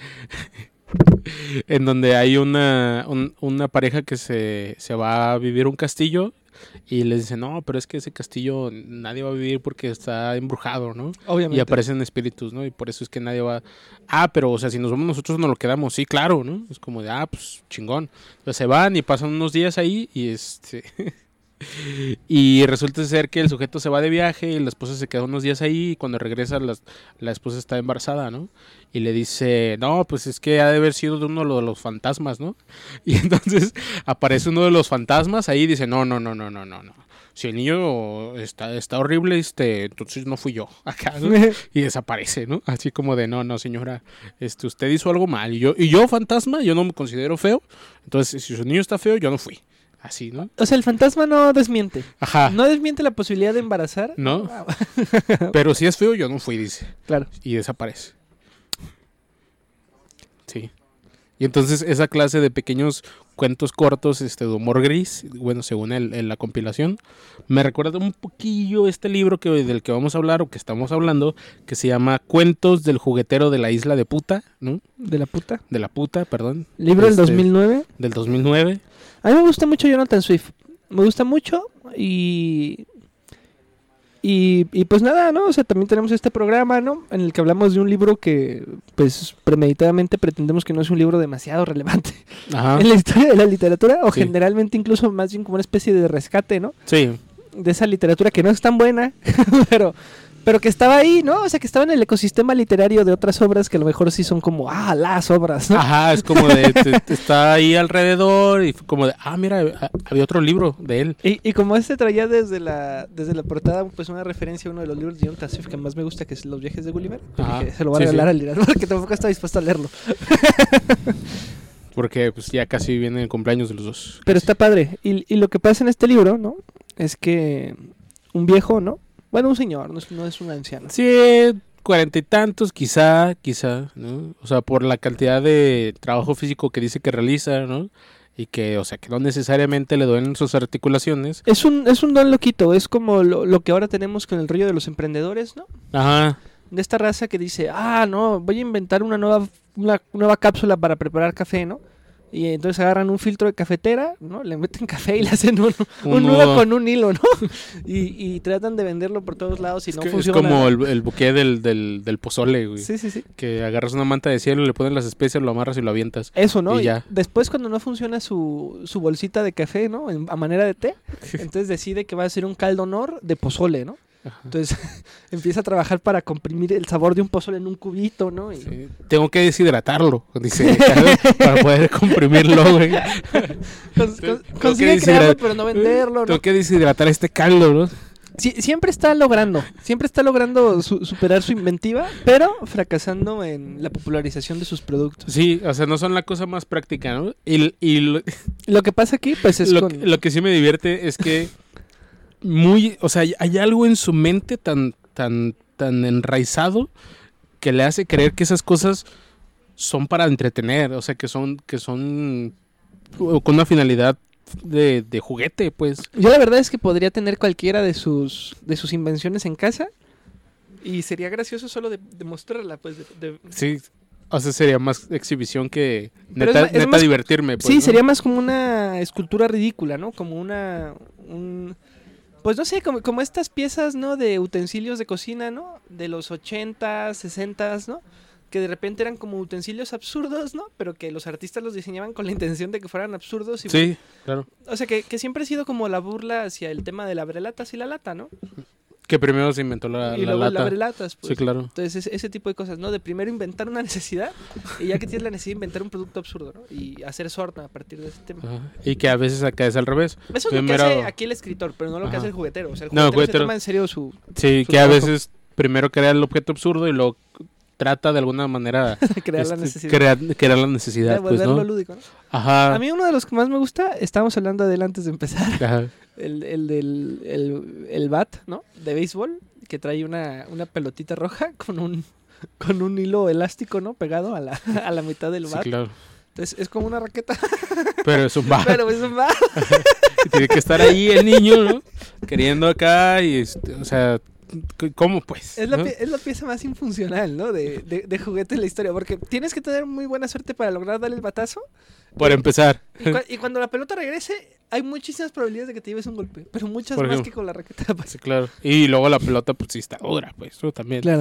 en donde hay una, un- una pareja que se, se va a vivir a un castillo y les dice, no, pero es que ese castillo nadie va a vivir porque está embrujado, ¿no? Obviamente. Y aparecen espíritus, ¿no? Y por eso es que nadie va... Ah, pero, o sea, si nos vamos nosotros nos lo quedamos. Sí, claro, ¿no? Es como de, ah, pues, chingón. Entonces se van y pasan unos días ahí y este... y resulta ser que el sujeto se va de viaje y la esposa se queda unos días ahí y cuando regresa la, la esposa está embarazada, ¿no? Y le dice, no, pues es que ha de haber sido de uno de los fantasmas, ¿no? Y entonces aparece uno de los fantasmas ahí y dice, no, no, no, no, no, no, no. Si el niño está, está horrible, este, entonces no fui yo acá, ¿no? Y desaparece, ¿no? Así como de, no, no, señora, este, usted hizo algo mal. Y yo, y yo, fantasma, yo no me considero feo. Entonces, si su niño está feo, yo no fui. Así, ¿no? O sea, el fantasma no desmiente. Ajá. No desmiente la posibilidad de embarazar. No. Ah, Pero si es feo, yo no fui, dice. claro. Y desaparece. Sí. Y entonces esa clase de pequeños cuentos cortos este, de humor gris, bueno, según el, el- la compilación, me recuerda un poquillo este libro que, del que vamos a hablar o que estamos hablando, que se llama Cuentos del juguetero de la isla de puta, ¿no? De la puta. De la puta, perdón. Libro del Este, dos mil nueve. Del dos mil nueve. A mí me gusta mucho Jonathan Swift. Me gusta mucho y... Y, y pues nada, ¿no? O sea, también tenemos este programa, ¿no? En el que hablamos de un libro que, pues, premeditadamente pretendemos que no es un libro demasiado relevante Ajá. en la historia de la literatura, o Sí. generalmente incluso más bien como una especie de rescate, ¿no? Sí. De esa literatura que no es tan buena, pero, pero que estaba ahí, ¿no? O sea, que estaba en el ecosistema literario de otras obras que a lo mejor sí son como, ah, las obras, ¿no? Ajá, es como de, te- te está ahí alrededor y fue como de, ah, mira, ha- había otro libro de él. Y, y como este traía desde la desde la portada pues una referencia a uno de los libros de Jonathan Swift que más me gusta, que es Los viajes de Gulliver, pues Ajá, dije, se lo voy a sí, regalar sí. al Irán, porque tampoco está dispuesto a leerlo. Porque pues ya casi viene el cumpleaños de los dos. Pero Casi. está padre. Y, y lo que pasa en este libro, ¿no? Es que un viejo, ¿no? Bueno, un señor, no es, no es un anciano. Sí, cuarenta y tantos, quizá, quizá, ¿no? O sea, por la cantidad de trabajo físico que dice que realiza, ¿no? Y que, o sea, que no necesariamente le duelen sus articulaciones. Es un, es un don loquito, es como lo, lo que ahora tenemos con el rollo de los emprendedores, ¿no? Ajá, De esta raza que dice, ah, no, voy a inventar una nueva, una nueva cápsula para preparar café, ¿no? Y entonces agarran un filtro de cafetera, ¿no? Le meten café y le hacen un, un, Un nudo nudo. con un hilo, ¿no? Y, y tratan de venderlo por todos lados y Es, no que- es funciona. como el, el buque del, del, del pozole, güey. Sí, sí, sí. Que agarras una manta de cielo, le pones las especias, lo amarras y lo avientas. Eso, ¿no? Y Y ya. después cuando no funciona su, su bolsita de café, ¿no? En- a manera de té, entonces decide que va a hacer un caldo honor de pozole, ¿no? Ajá. Entonces empieza a trabajar para comprimir el sabor de un pozole en un cubito, ¿no? Y Sí. Tengo que deshidratarlo, dice, para poder comprimirlo, güey. cons- Tengo- cons- tengo consigue que crearlo, deshidrat- pero no venderlo, ¿no? Tengo que deshidratar este caldo, ¿no? Sí, siempre está logrando, siempre está logrando su- superar su inventiva, pero fracasando en la popularización de sus productos. Sí, o sea, no son la cosa más práctica, ¿no? Y, y lo, Lo que pasa aquí, pues es lo, con... que- lo que sí me divierte es que muy, o sea, hay- hay algo en su mente tan, tan, tan enraizado que le hace creer que esas cosas son para entretener, o sea, que son, que son uh, con una finalidad de, de juguete, pues. Yo la verdad es que podría tener cualquiera de sus, de sus invenciones en casa y sería gracioso solo de, de mostrarla, pues. De, de- Sí, o sea, sería más exhibición que Pero es neta, ma- es neta más- divertirme, pues. sí, ¿no? sería más como una escultura ridícula, ¿no? Como una... un- pues no sé, como, como estas piezas, ¿no? De utensilios de cocina, ¿no? De los ochentas, sesentas, ¿no? Que de repente eran como utensilios absurdos, ¿no? Pero que los artistas los diseñaban con la intención de que fueran absurdos. Y, Sí, claro. O sea, que, que siempre ha sido como la burla hacia el tema del abrelatas y la lata, ¿no? Que primero se inventó la, y la luego el lata. abrelatas, pues. Sí, claro. Entonces, ese, ese tipo de cosas, ¿no? De primero inventar una necesidad y ya que tienes la necesidad de inventar un producto absurdo, ¿no? Y hacer sorna a partir de ese tema. Ajá. Y que a veces acá es al revés. Eso es lo que Primero- hace aquí el escritor, pero no lo que Ajá. hace el juguetero. O sea, el No, juguetero, el juguetero- se toma en serio su... Sí, su que a trabajo. veces primero crea el objeto absurdo y luego trata de alguna manera crear la este, necesidad. crear, crear la de necesidad, pues, volverlo ¿no? lúdico, ¿no? Ajá. A mí uno de los que más me gusta, estábamos hablando de él antes de empezar, Ajá. el, el del el, el bat, ¿no? De béisbol, que trae una, una pelotita roja con un con un hilo elástico, ¿no? Pegado a la, a la mitad del Sí, bat. claro. Entonces es como una raqueta, Pero es un bar. pero es un bat. Y tiene que estar ahí el niño, ¿no? Queriendo acá y, este, o sea, c- ¿cómo pues? Es la, ¿no? pie- es la pieza más infuncional, ¿no? De, de, de juguete en la historia, porque tienes que tener muy buena suerte para lograr darle el batazo. Por empezar. Y, cua- y cuando la pelota regrese, hay muchísimas probabilidades de que te lleves un golpe, pero muchas Por más ejemplo. que con la raqueta. pues. Sí, claro. Y luego la pelota, pues sí está dura, pues, eso también. Claro.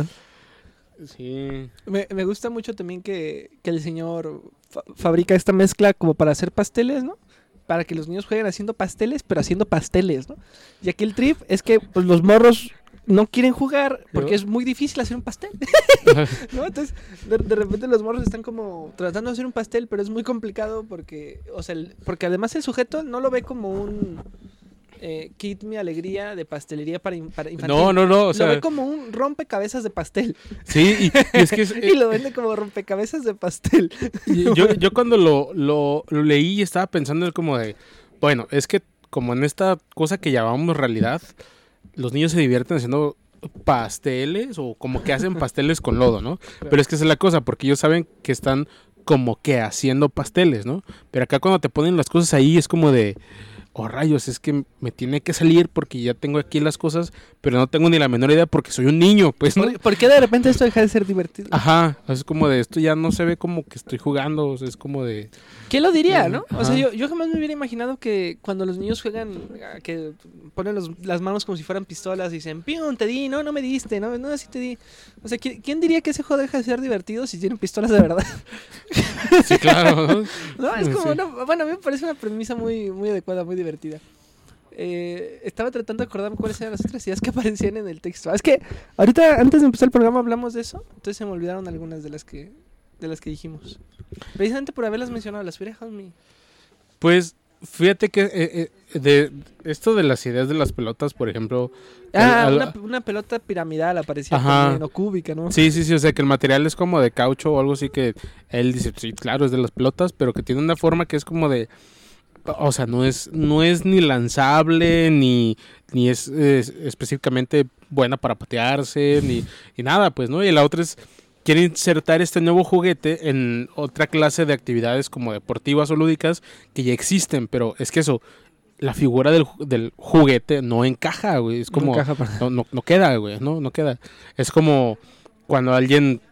Sí. Me, me gusta mucho también que, que el señor fa- fabrica esta mezcla como para hacer pasteles, ¿no? Para que los niños jueguen haciendo pasteles, pero haciendo pasteles, ¿no? Y aquí el trip es que pues, los morros no quieren jugar porque Pero- es muy difícil hacer un pastel, ¿no? Entonces, de, de repente los morros están como tratando de hacer un pastel, pero es muy complicado porque, o sea, el- porque además el sujeto no lo ve como un eh, kit mi alegría de pastelería para, in- para infantil. No, no, no, o lo sea, ve como un rompecabezas de pastel. sí, y, y es que es- Y lo vende como rompecabezas de pastel. Y yo, yo cuando lo, lo, lo leí y estaba pensando en como de, bueno, es que como en esta cosa que llamamos realidad, los niños se divierten haciendo pasteles o como que hacen pasteles con lodo, ¿no? Pero es que esa es la cosa, porque ellos saben que están como que haciendo pasteles, ¿no? Pero acá cuando te ponen las cosas ahí es como de, oh rayos, es que me tiene que salir porque ya tengo aquí las cosas, pero no tengo ni la menor idea porque soy un niño, pues, ¿no? ¿Por, por qué de repente esto deja de ser divertido? Ajá, es como de esto ya no se ve como que estoy jugando, o sea, es como de... ¿Quién lo diría, no? O sea, Ajá. yo, yo jamás me hubiera imaginado que cuando los niños juegan, ah, que ponen los- las manos como si fueran pistolas y dicen, ¡pium! Te di, no, no me diste, no, no, sí te di. O sea, ¿quién, quién diría que ese juego deja de ser divertido si tienen pistolas de verdad? Sí, claro, ¿no? No, es como Sí. una, bueno, a mí me parece una premisa muy, muy adecuada, muy divertida. Eh, estaba tratando de acordarme cuáles eran las otras ideas que aparecían en el texto. Ah, es que ahorita, antes de empezar el programa, hablamos de eso, entonces se me olvidaron algunas de las que, de las que dijimos. Precisamente por haberlas mencionado, las hubiera dejado en mi... Pues fíjate que eh, eh, de esto de las ideas de las pelotas, por ejemplo. Ah, al- una, al- una pelota piramidal aparecía Ajá. también, o cúbica, ¿no? Sí, sí, sí, o sea que el material es como de caucho o algo así que él dice, sí, claro, es de las pelotas, pero que tiene una forma que es como de, o sea, no es, no es ni lanzable, ni, ni es, es específicamente buena para patearse, ni, ni nada, pues, ¿no? Y la otra es, quiere insertar este nuevo juguete en otra clase de actividades como deportivas o lúdicas que ya existen, pero es que eso, la figura del, ju- del juguete no encaja, güey, es como... No encaja para- No, no, no queda, güey, no, no queda. Es como cuando alguien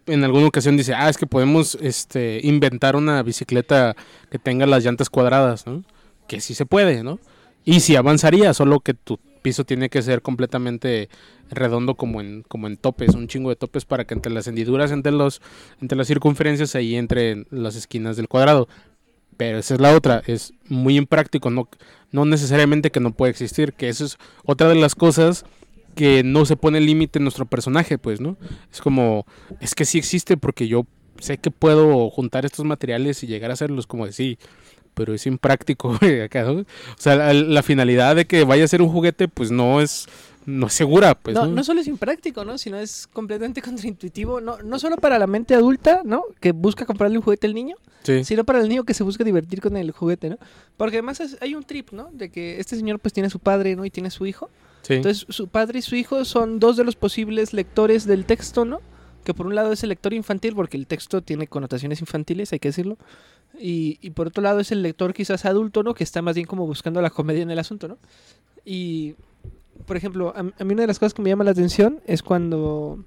en alguna ocasión dice, ah, es que podemos este, inventar una bicicleta que tenga las llantas cuadradas, ¿no? Que sí se puede, ¿no? Y sí avanzaría, solo que tu piso tiene que ser completamente redondo como en como en topes, un chingo de topes para que entre las hendiduras, entre los entre las circunferencias, ahí entre las esquinas del cuadrado. Pero esa es la otra, es muy impráctico, no, no necesariamente que no puede existir, que eso es otra de las cosas que no se pone límite en nuestro personaje, pues, ¿no? Es como, es que sí existe porque yo sé que puedo juntar estos materiales y llegar a hacerlos, como de sí, pero es impráctico, güey, acá, ¿no? O sea, la, la finalidad de que vaya a ser un juguete, pues no es, no es segura, pues, no, ¿no? no solo es impráctico, ¿no? Sino es completamente contraintuitivo, no, no solo para la mente adulta, ¿no? Que busca comprarle un juguete al niño, Sí, sino para el niño que se busca divertir con el juguete, ¿no? Porque además es- hay un trip, ¿no? De que este señor pues tiene a su padre, ¿no? Y tiene a su hijo. sí. Entonces su padre y su hijo son dos de los posibles lectores del texto, ¿no? Que por un lado es el lector infantil, porque el texto tiene connotaciones infantiles, hay que decirlo. Y, y por otro lado es el lector quizás adulto, ¿no? Que está más bien como buscando la comedia en el asunto, ¿no? Y, por ejemplo, a, a mí una de las cosas que me llama la atención es cuando...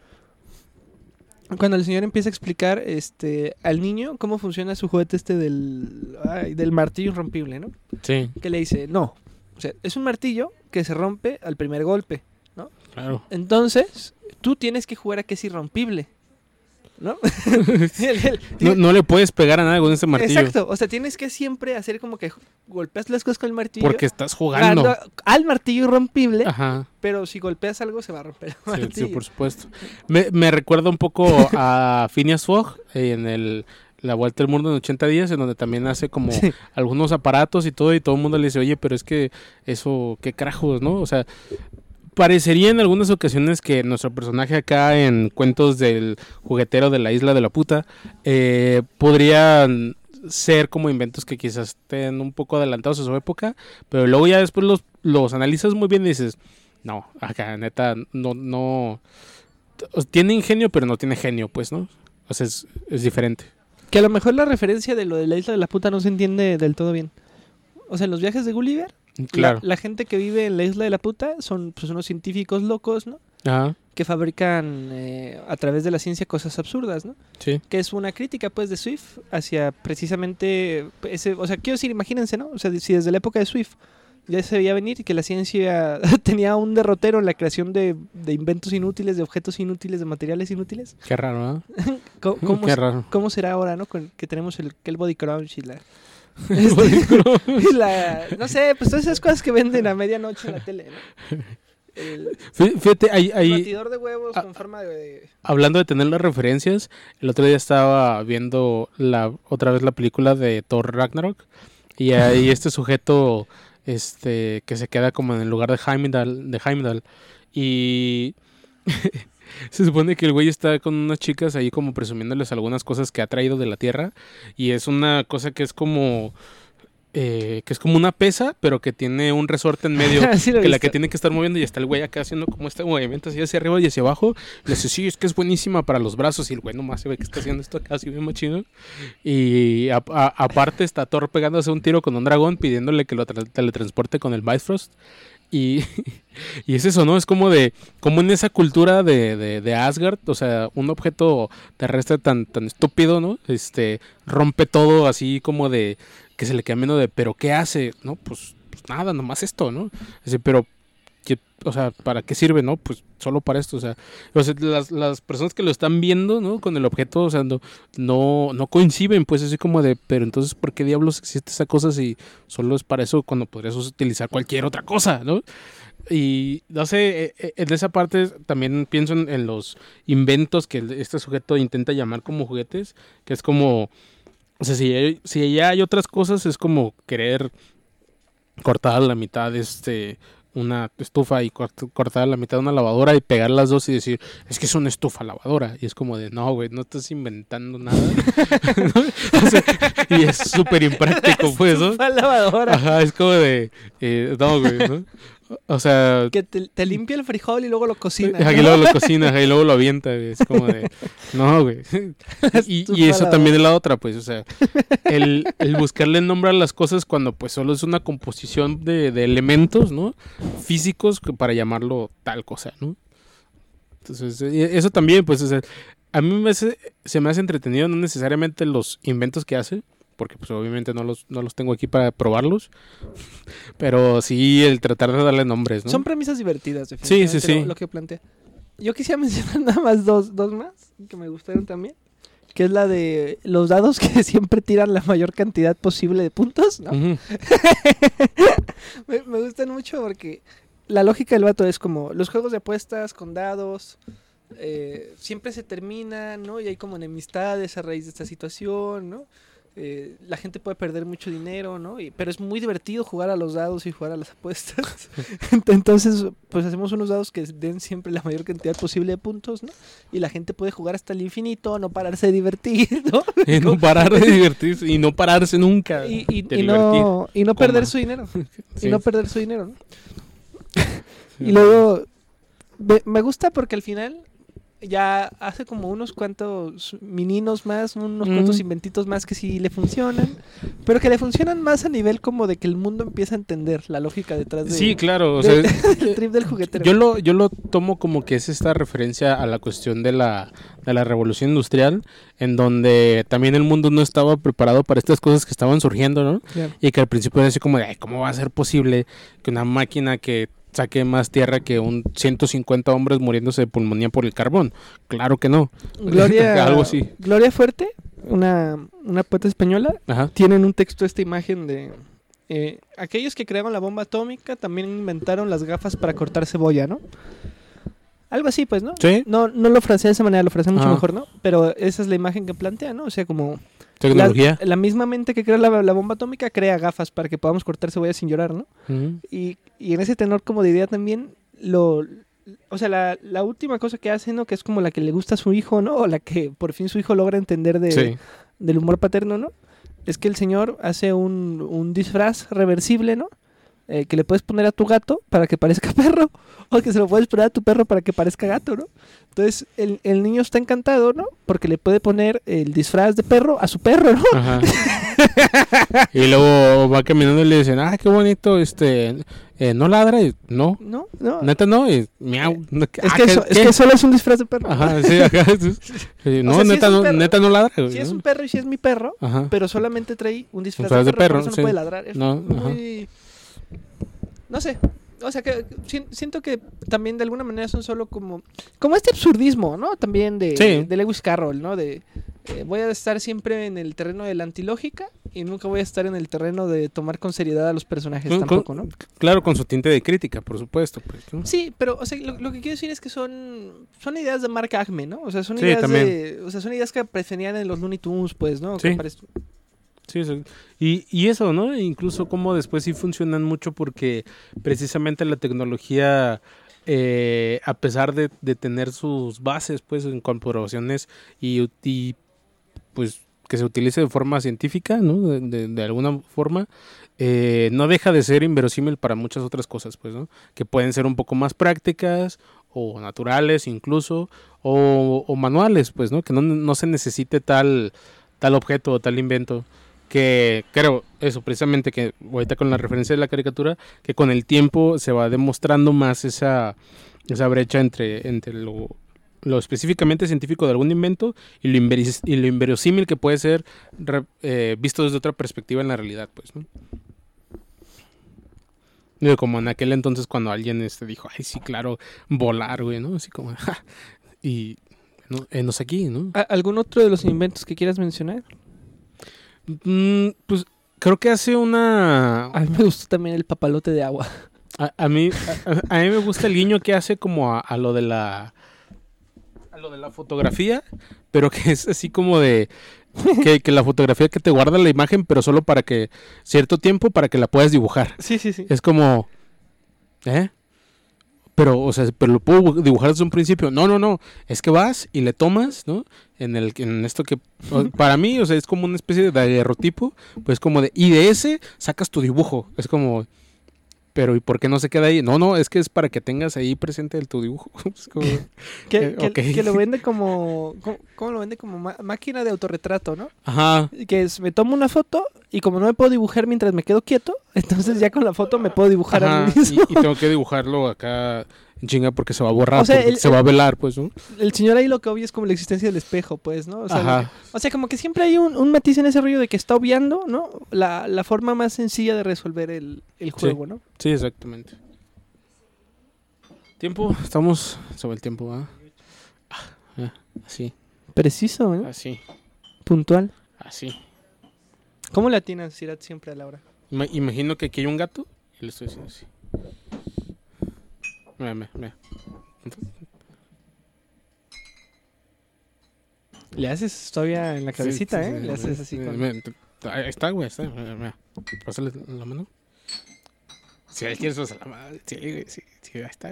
Cuando el señor empieza a explicar este al niño cómo funciona su juguete este del, ay, del martillo irrompible, ¿no? Sí, Que le dice, no, o sea, es un martillo que se rompe al primer golpe. claro. Entonces, tú tienes que jugar a que es irrompible, ¿no? El- el- No, no le puedes pegar a nada con ese martillo. Exacto, o sea, tienes que siempre hacer como que golpeas las cosas con el martillo. Porque estás jugando. dando al martillo irrompible, Ajá. pero si golpeas algo se va a romper el Sí, martillo. sí, por supuesto. Me, me recuerda un poco a Phineas Fogg eh, en el La Vuelta al Mundo en ochenta días, en donde también hace como Sí. algunos aparatos y todo, y todo el mundo le dice, oye, pero es que eso, qué carajos, ¿no? O sea, parecería en algunas ocasiones que nuestro personaje acá en Cuentos del Juguetero de la Isla de la Puta eh, podrían ser como inventos que quizás estén un poco adelantados a su época, pero luego ya después los, los analizas muy bien y dices, no, acá neta, no, no, o sea, tiene ingenio, pero no tiene genio, pues, ¿no? O sea, es, es diferente. Que a lo mejor la referencia de lo de la isla de la puta no se entiende del todo bien. O sea, en los viajes de Gulliver, Claro. la, la gente que vive en la isla de la puta son pues, unos científicos locos, ¿no? Ajá, Que fabrican eh, a través de la ciencia cosas absurdas, ¿no? sí. Que es una crítica, pues, de Swift hacia precisamente ese... O sea, quiero decir, imagínense, ¿no? O sea, si desde la época de Swift ya se veía venir que la ciencia tenía un derrotero en la creación de, de inventos inútiles, de objetos inútiles, de materiales inútiles. Qué raro, ¿eh? ¿Cómo, cómo, Qué raro. cómo será ahora, no? Con, que tenemos el, que el body crunch y la... este, y la... No sé, pues todas esas cosas que venden a medianoche en la tele, ¿no? El, Fí- Fíjate, hay, el hay, batidor de huevos ah, con forma de... hablando de tener las referencias, el otro día estaba viendo la otra vez la película de Thor Ragnarok y hay este sujeto este que se queda como en el lugar de Heimdall, de Heimdall y se supone que el güey está con unas chicas ahí como presumiéndoles algunas cosas que ha traído de la tierra y es una cosa que es como eh, que es como una pesa, pero que tiene un resorte en medio, Sí lo he que la visto. que tiene que estar moviendo y está el güey acá haciendo como este movimiento así hacia arriba y hacia abajo. Y le dice, sí, es que es buenísima para los brazos. Y el güey nomás se ve que está haciendo esto acá así bien machino. Y a- a- aparte está Thor pegándose un tiro con un dragón pidiéndole que lo tra- teletransporte con el Bifrost. Y, y es eso, ¿no? Es como de, como en esa cultura de, de, de Asgard, o sea, un objeto terrestre tan, tan estúpido, ¿no? Este, rompe todo así como de, que se le queda menos de, pero ¿qué hace? No, pues, pues nada, nomás esto, ¿no? Dice, pero, ¿qué- o sea, ¿para qué sirve, no? Pues solo para esto, o sea, o sea, las, las personas que lo están viendo, ¿no? Con el objeto, o sea, no, no, no coinciden, pues así como de, pero entonces, ¿por qué diablos existe esa cosa si solo es para eso cuando podrías utilizar cualquier otra cosa, ¿no? Y no sé, eh, eh, en esa parte también pienso en, en los inventos que el- este sujeto intenta llamar como juguetes, que es como, o sea, si, hay- si ya hay otras cosas, es como querer cortar a la mitad este una estufa y cort- cortar a la mitad una lavadora y pegar las dos y decir, es que es una estufa lavadora. Y es como de, no, güey, no estás inventando nada. ¿No? O sea, y es súper impráctico, pues, ¿no? Estufa lavadora. Ajá, es como de, eh, no, güey, ¿no? O sea, Que te, te limpia el frijol y luego lo cocina. aquí luego lo cocina, ajá, y luego lo avienta, güey. Es como de, no, güey. Y, y eso también es la otra, pues, o sea, el, el buscarle nombre a las cosas cuando pues solo es una composición de, de elementos, ¿no? Físicos que para llamarlo tal cosa, ¿no? Entonces, eh, eso también, pues, o sea, a mí me hace- se me hace entretenido, no necesariamente los inventos que hace, porque pues obviamente no los, no los tengo aquí para probarlos, pero sí el tratar de darle nombres, ¿no? Son premisas divertidas, Sí, definitivamente, sí, sí. Lo, lo que plantea. Yo quisiera mencionar nada más dos, dos más que me gustaron también. Que es la de los dados que siempre tiran la mayor cantidad posible de puntos, ¿no? Ujú. me, me gustan mucho porque la lógica del vato es como los juegos de apuestas con dados eh, siempre se terminan, ¿no? Y hay como enemistades a raíz de esta situación, ¿no? Eh, la gente puede perder mucho dinero, ¿no? Y, pero es muy divertido jugar a los dados y jugar a las apuestas. Entonces, pues hacemos unos dados que den siempre la mayor cantidad posible de puntos, ¿no? Y la gente puede jugar hasta el infinito, no pararse de divertir, ¿no? Y no parar de divertirse y no pararse nunca. Y, y- de y no, y no Coma. perder su dinero. Sí. Y no perder su dinero, ¿no? Y luego me, me gusta porque al final ya hace como unos cuantos mininos más, unos Mm. cuantos inventitos más que sí le funcionan, pero que le funcionan más a nivel como de que el mundo empieza a entender la lógica detrás de, Sí, claro. O de- sea, del trip del juguetero. yo lo, yo lo tomo como que es esta referencia a la cuestión de la, de la revolución industrial, en donde también el mundo no estaba preparado para estas cosas que estaban surgiendo, ¿no? Claro. Y que al principio era así como de, "Ay, ¿cómo va a ser posible que una máquina que saque más tierra que un ciento cincuenta hombres muriéndose de pulmonía por el carbón? Claro que no. Gloria, Algo así. Gloria Fuerte, una, una poeta española, Ajá. tienen un texto, esta imagen de... eh, aquellos que crearon la bomba atómica también inventaron las gafas para cortar cebolla, ¿no? Algo así, pues, ¿no? Sí. No, no lo frasea de esa manera, lo frasea mucho Ah. mejor, ¿no? Pero esa es la imagen que plantea, ¿no? O sea, como... Tecnología. La, la misma mente que crea la, la bomba atómica crea gafas para que podamos cortar cebolla sin llorar, ¿no? Ujú. Y, y en ese tenor como de idea también, lo... O sea, la, la última cosa que hace, ¿no? Que es como la que le gusta a su hijo, ¿no? O la que por fin su hijo logra entender de, Sí. del humor paterno, ¿no? Es que el señor hace un, un disfraz reversible, ¿no? Eh, que le puedes poner a tu gato para que parezca perro, o que se lo puedes poner a tu perro para que parezca gato, ¿no? Entonces, el, el niño está encantado, ¿no? Porque le puede poner el disfraz de perro a su perro, ¿no? Ajá. Y luego va caminando y le dicen, ah, qué bonito, este, eh, no ladra, y no, ¿No? ¿No? neta no, y miau. Es Ah, que, ¿qué- eso- es qué? que solo es un disfraz de perro. Ajá, sí, acá. Sí, no, sea, sí neta, es un no, perro. neta no ladra. güey, Sí es ¿no? un perro y sí es mi perro, Ajá. pero solamente trae un disfraz, Disfraz de de perro, perro, por eso no sí. puede ladrar. Es No, ajá. muy... No sé. O sea, que si- siento que también de alguna manera son solo como... Como este absurdismo, ¿no? También de, Sí. de Lewis Carroll, ¿no? De eh, voy a estar siempre en el terreno de la antilógica y nunca voy a estar en el terreno de tomar con seriedad a los personajes Con- tampoco, ¿no? Claro, con su tinte de crítica, por supuesto. Pues, ¿no? Sí, pero o sea, lo, lo que quiero decir es que son son ideas de Mark Agme, ¿no? O sea, son Sí, ideas también. de, o sea, son ideas que aparecían en los Looney Tunes, pues, ¿no? Sí. Que aparec- Sí, sí. Y, y eso, ¿no? Incluso como después sí funcionan mucho porque precisamente la tecnología, eh, a pesar de, de tener sus bases, pues, en corporaciones y, y, pues, que se utilice de forma científica, ¿no? De, de- de alguna forma, eh, no deja de ser inverosímil para muchas otras cosas, pues, ¿no? Que pueden ser un poco más prácticas o naturales incluso, o, o manuales, pues, ¿no? Que no, no se necesite tal, tal objeto o tal invento. Que creo, eso precisamente, que ahorita con la referencia de la caricatura, que con el tiempo se va demostrando más esa, esa brecha entre, entre lo, lo específicamente científico de algún invento y lo, inveris- y lo inverosímil que puede ser re- eh, visto desde otra perspectiva en la realidad, pues, ¿no? Digo, como en aquel entonces cuando alguien este, dijo, ay, sí, claro, volar, güey, ¿no? Así como, ja, y no, enos aquí, ¿no? ¿A- ¿Algún otro de los inventos que quieras mencionar? Mm, pues creo que hace una... A mí me gustó también el papalote de agua. A, a mí a, a mí me gusta el guiño que hace como a, a lo de la a lo de la fotografía, pero que es así como de que, que la fotografía que te guarda la imagen, pero solo para que cierto tiempo para que la puedas dibujar. Sí, sí, sí. Es como ¿eh? Pero, o sea, pero lo puedo dibujar desde un principio. No, no, no. Es que vas y le tomas, ¿no? En el en esto que o- para mí, o sea, es como una especie de daguerrotipo, pues como de y de ese sacas tu dibujo. Es como pero ¿y por qué no se queda ahí? No, no, es que es para que tengas ahí presente el tu dibujo. Es como, Que, eh, que- ok. que lo vende como... ¿Cómo, cómo lo vende? Como ma- máquina de autorretrato, ¿no? ajá. Que es, me tomo una foto y como no me puedo dibujar mientras me quedo quieto, entonces ya con la foto me puedo dibujar a Ajá, mí mismo. y, y tengo que dibujarlo acá en chinga porque se va a borrar, O sea, porque el- se va a velar, pues, ¿no? El señor ahí lo que obvia es como la existencia del espejo, pues, ¿no? O sea, Ajá. o sea como que siempre hay un, un matiz en ese rollo de que está obviando, ¿no? La, la forma más sencilla de resolver el, el juego, ¿no? Sí, exactamente. Tiempo, estamos sobre el tiempo, ¿ah? Ah, así, Preciso, ¿eh? así, Puntual. así. ¿Cómo le atinas, Sirat, siempre a la hora? Ima- imagino que aquí hay un gato y le estoy haciendo así. Mira, mira, mira. Le haces todavía en la cabecita, Sí, sí, ¿eh? sí, Le haces sí, así sí, con... mira, ahí está, güey, está. Mira, mira. Pásale la mano. Si ahí quieres pasar la mano. Sí, güey, sí, sí, ahí está.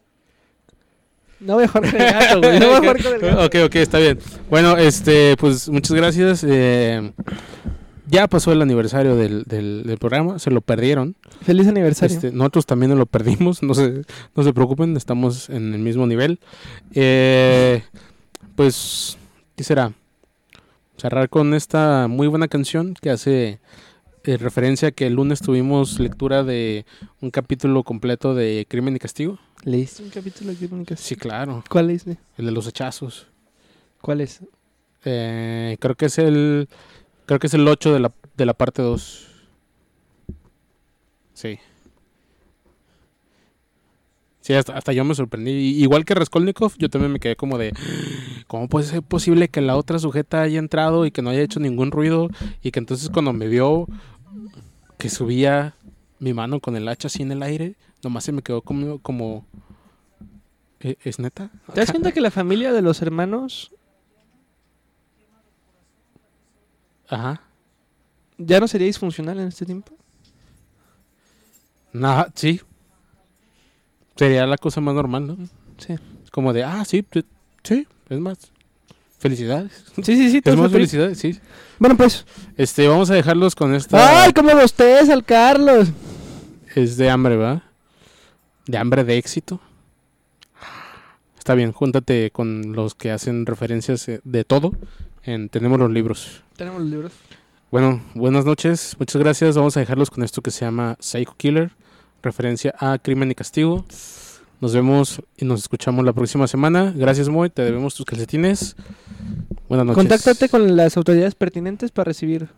No voy a jugar con el gato, güey. No voy a jugar con el gato. Ok, ok, está bien. Bueno, este, pues muchas gracias. Eh, ya pasó el aniversario del, del, del programa, se lo perdieron. Feliz aniversario. Este, nosotros también nos lo perdimos, no se, no se preocupen, estamos en el mismo nivel. Eh, pues, ¿qué será? Cerrar con esta muy buena canción que hace eh, referencia a que el lunes tuvimos lectura de un capítulo completo de Crimen y Castigo. ¿Leíste un capítulo de Crimen y Castigo? Sí, claro, ¿Cuál leíste? el de los hechazos. ¿Cuál es? Eh, creo que es el creo que es el ocho de la, de la parte dos. Sí. Sí, hasta, hasta yo me sorprendí. Y- Igual que Raskolnikov, yo también me quedé como de ¿cómo puede ser posible que la otra sujeta haya entrado y que no haya hecho ningún ruido? Y que entonces cuando me vio que subía mi mano con el hacha así en el aire, nomás se me quedó como, como ¿e- ¿es neta? ¿Te das cuenta que la familia de los hermanos Ajá. ya no sería disfuncional en este tiempo? Nah, sí. Sería la cosa más normal, ¿no? Sí. Como de, ah, sí, pues, sí, es más. Felicidades. Sí, sí, sí. Es todo más está feliz. felicidades, sí. Bueno, pues. Este, vamos a dejarlos con esta. ¡Ay, cómo los tés al Carlos! Es de hambre, ¿verdad? De hambre de éxito. Está bien, júntate con los que hacen referencias eh, de todo. En Tenemos los libros. Tenemos los libros. Bueno, buenas noches, muchas gracias. Vamos a dejarlos con esto que se llama Psycho Killer, referencia a Crimen y Castigo. Nos vemos y nos escuchamos la próxima semana. Gracias, Moy, te debemos tus calcetines. Buenas noches. Contáctate con las autoridades pertinentes para recibir.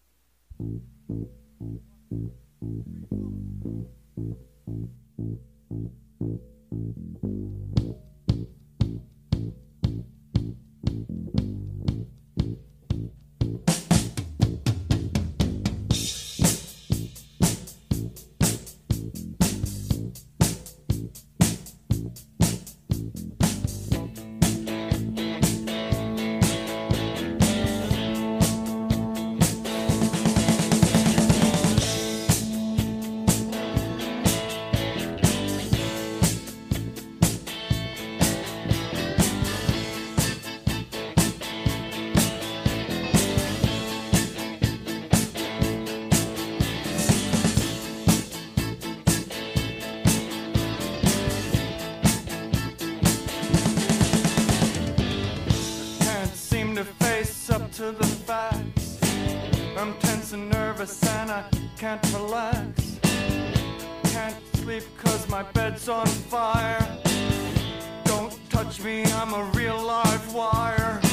Can't seem to face up to the facts. I'm tense and nervous and I can't relax. Can't sleep cause my bed's on fire. Don't touch me, I'm a real live wire.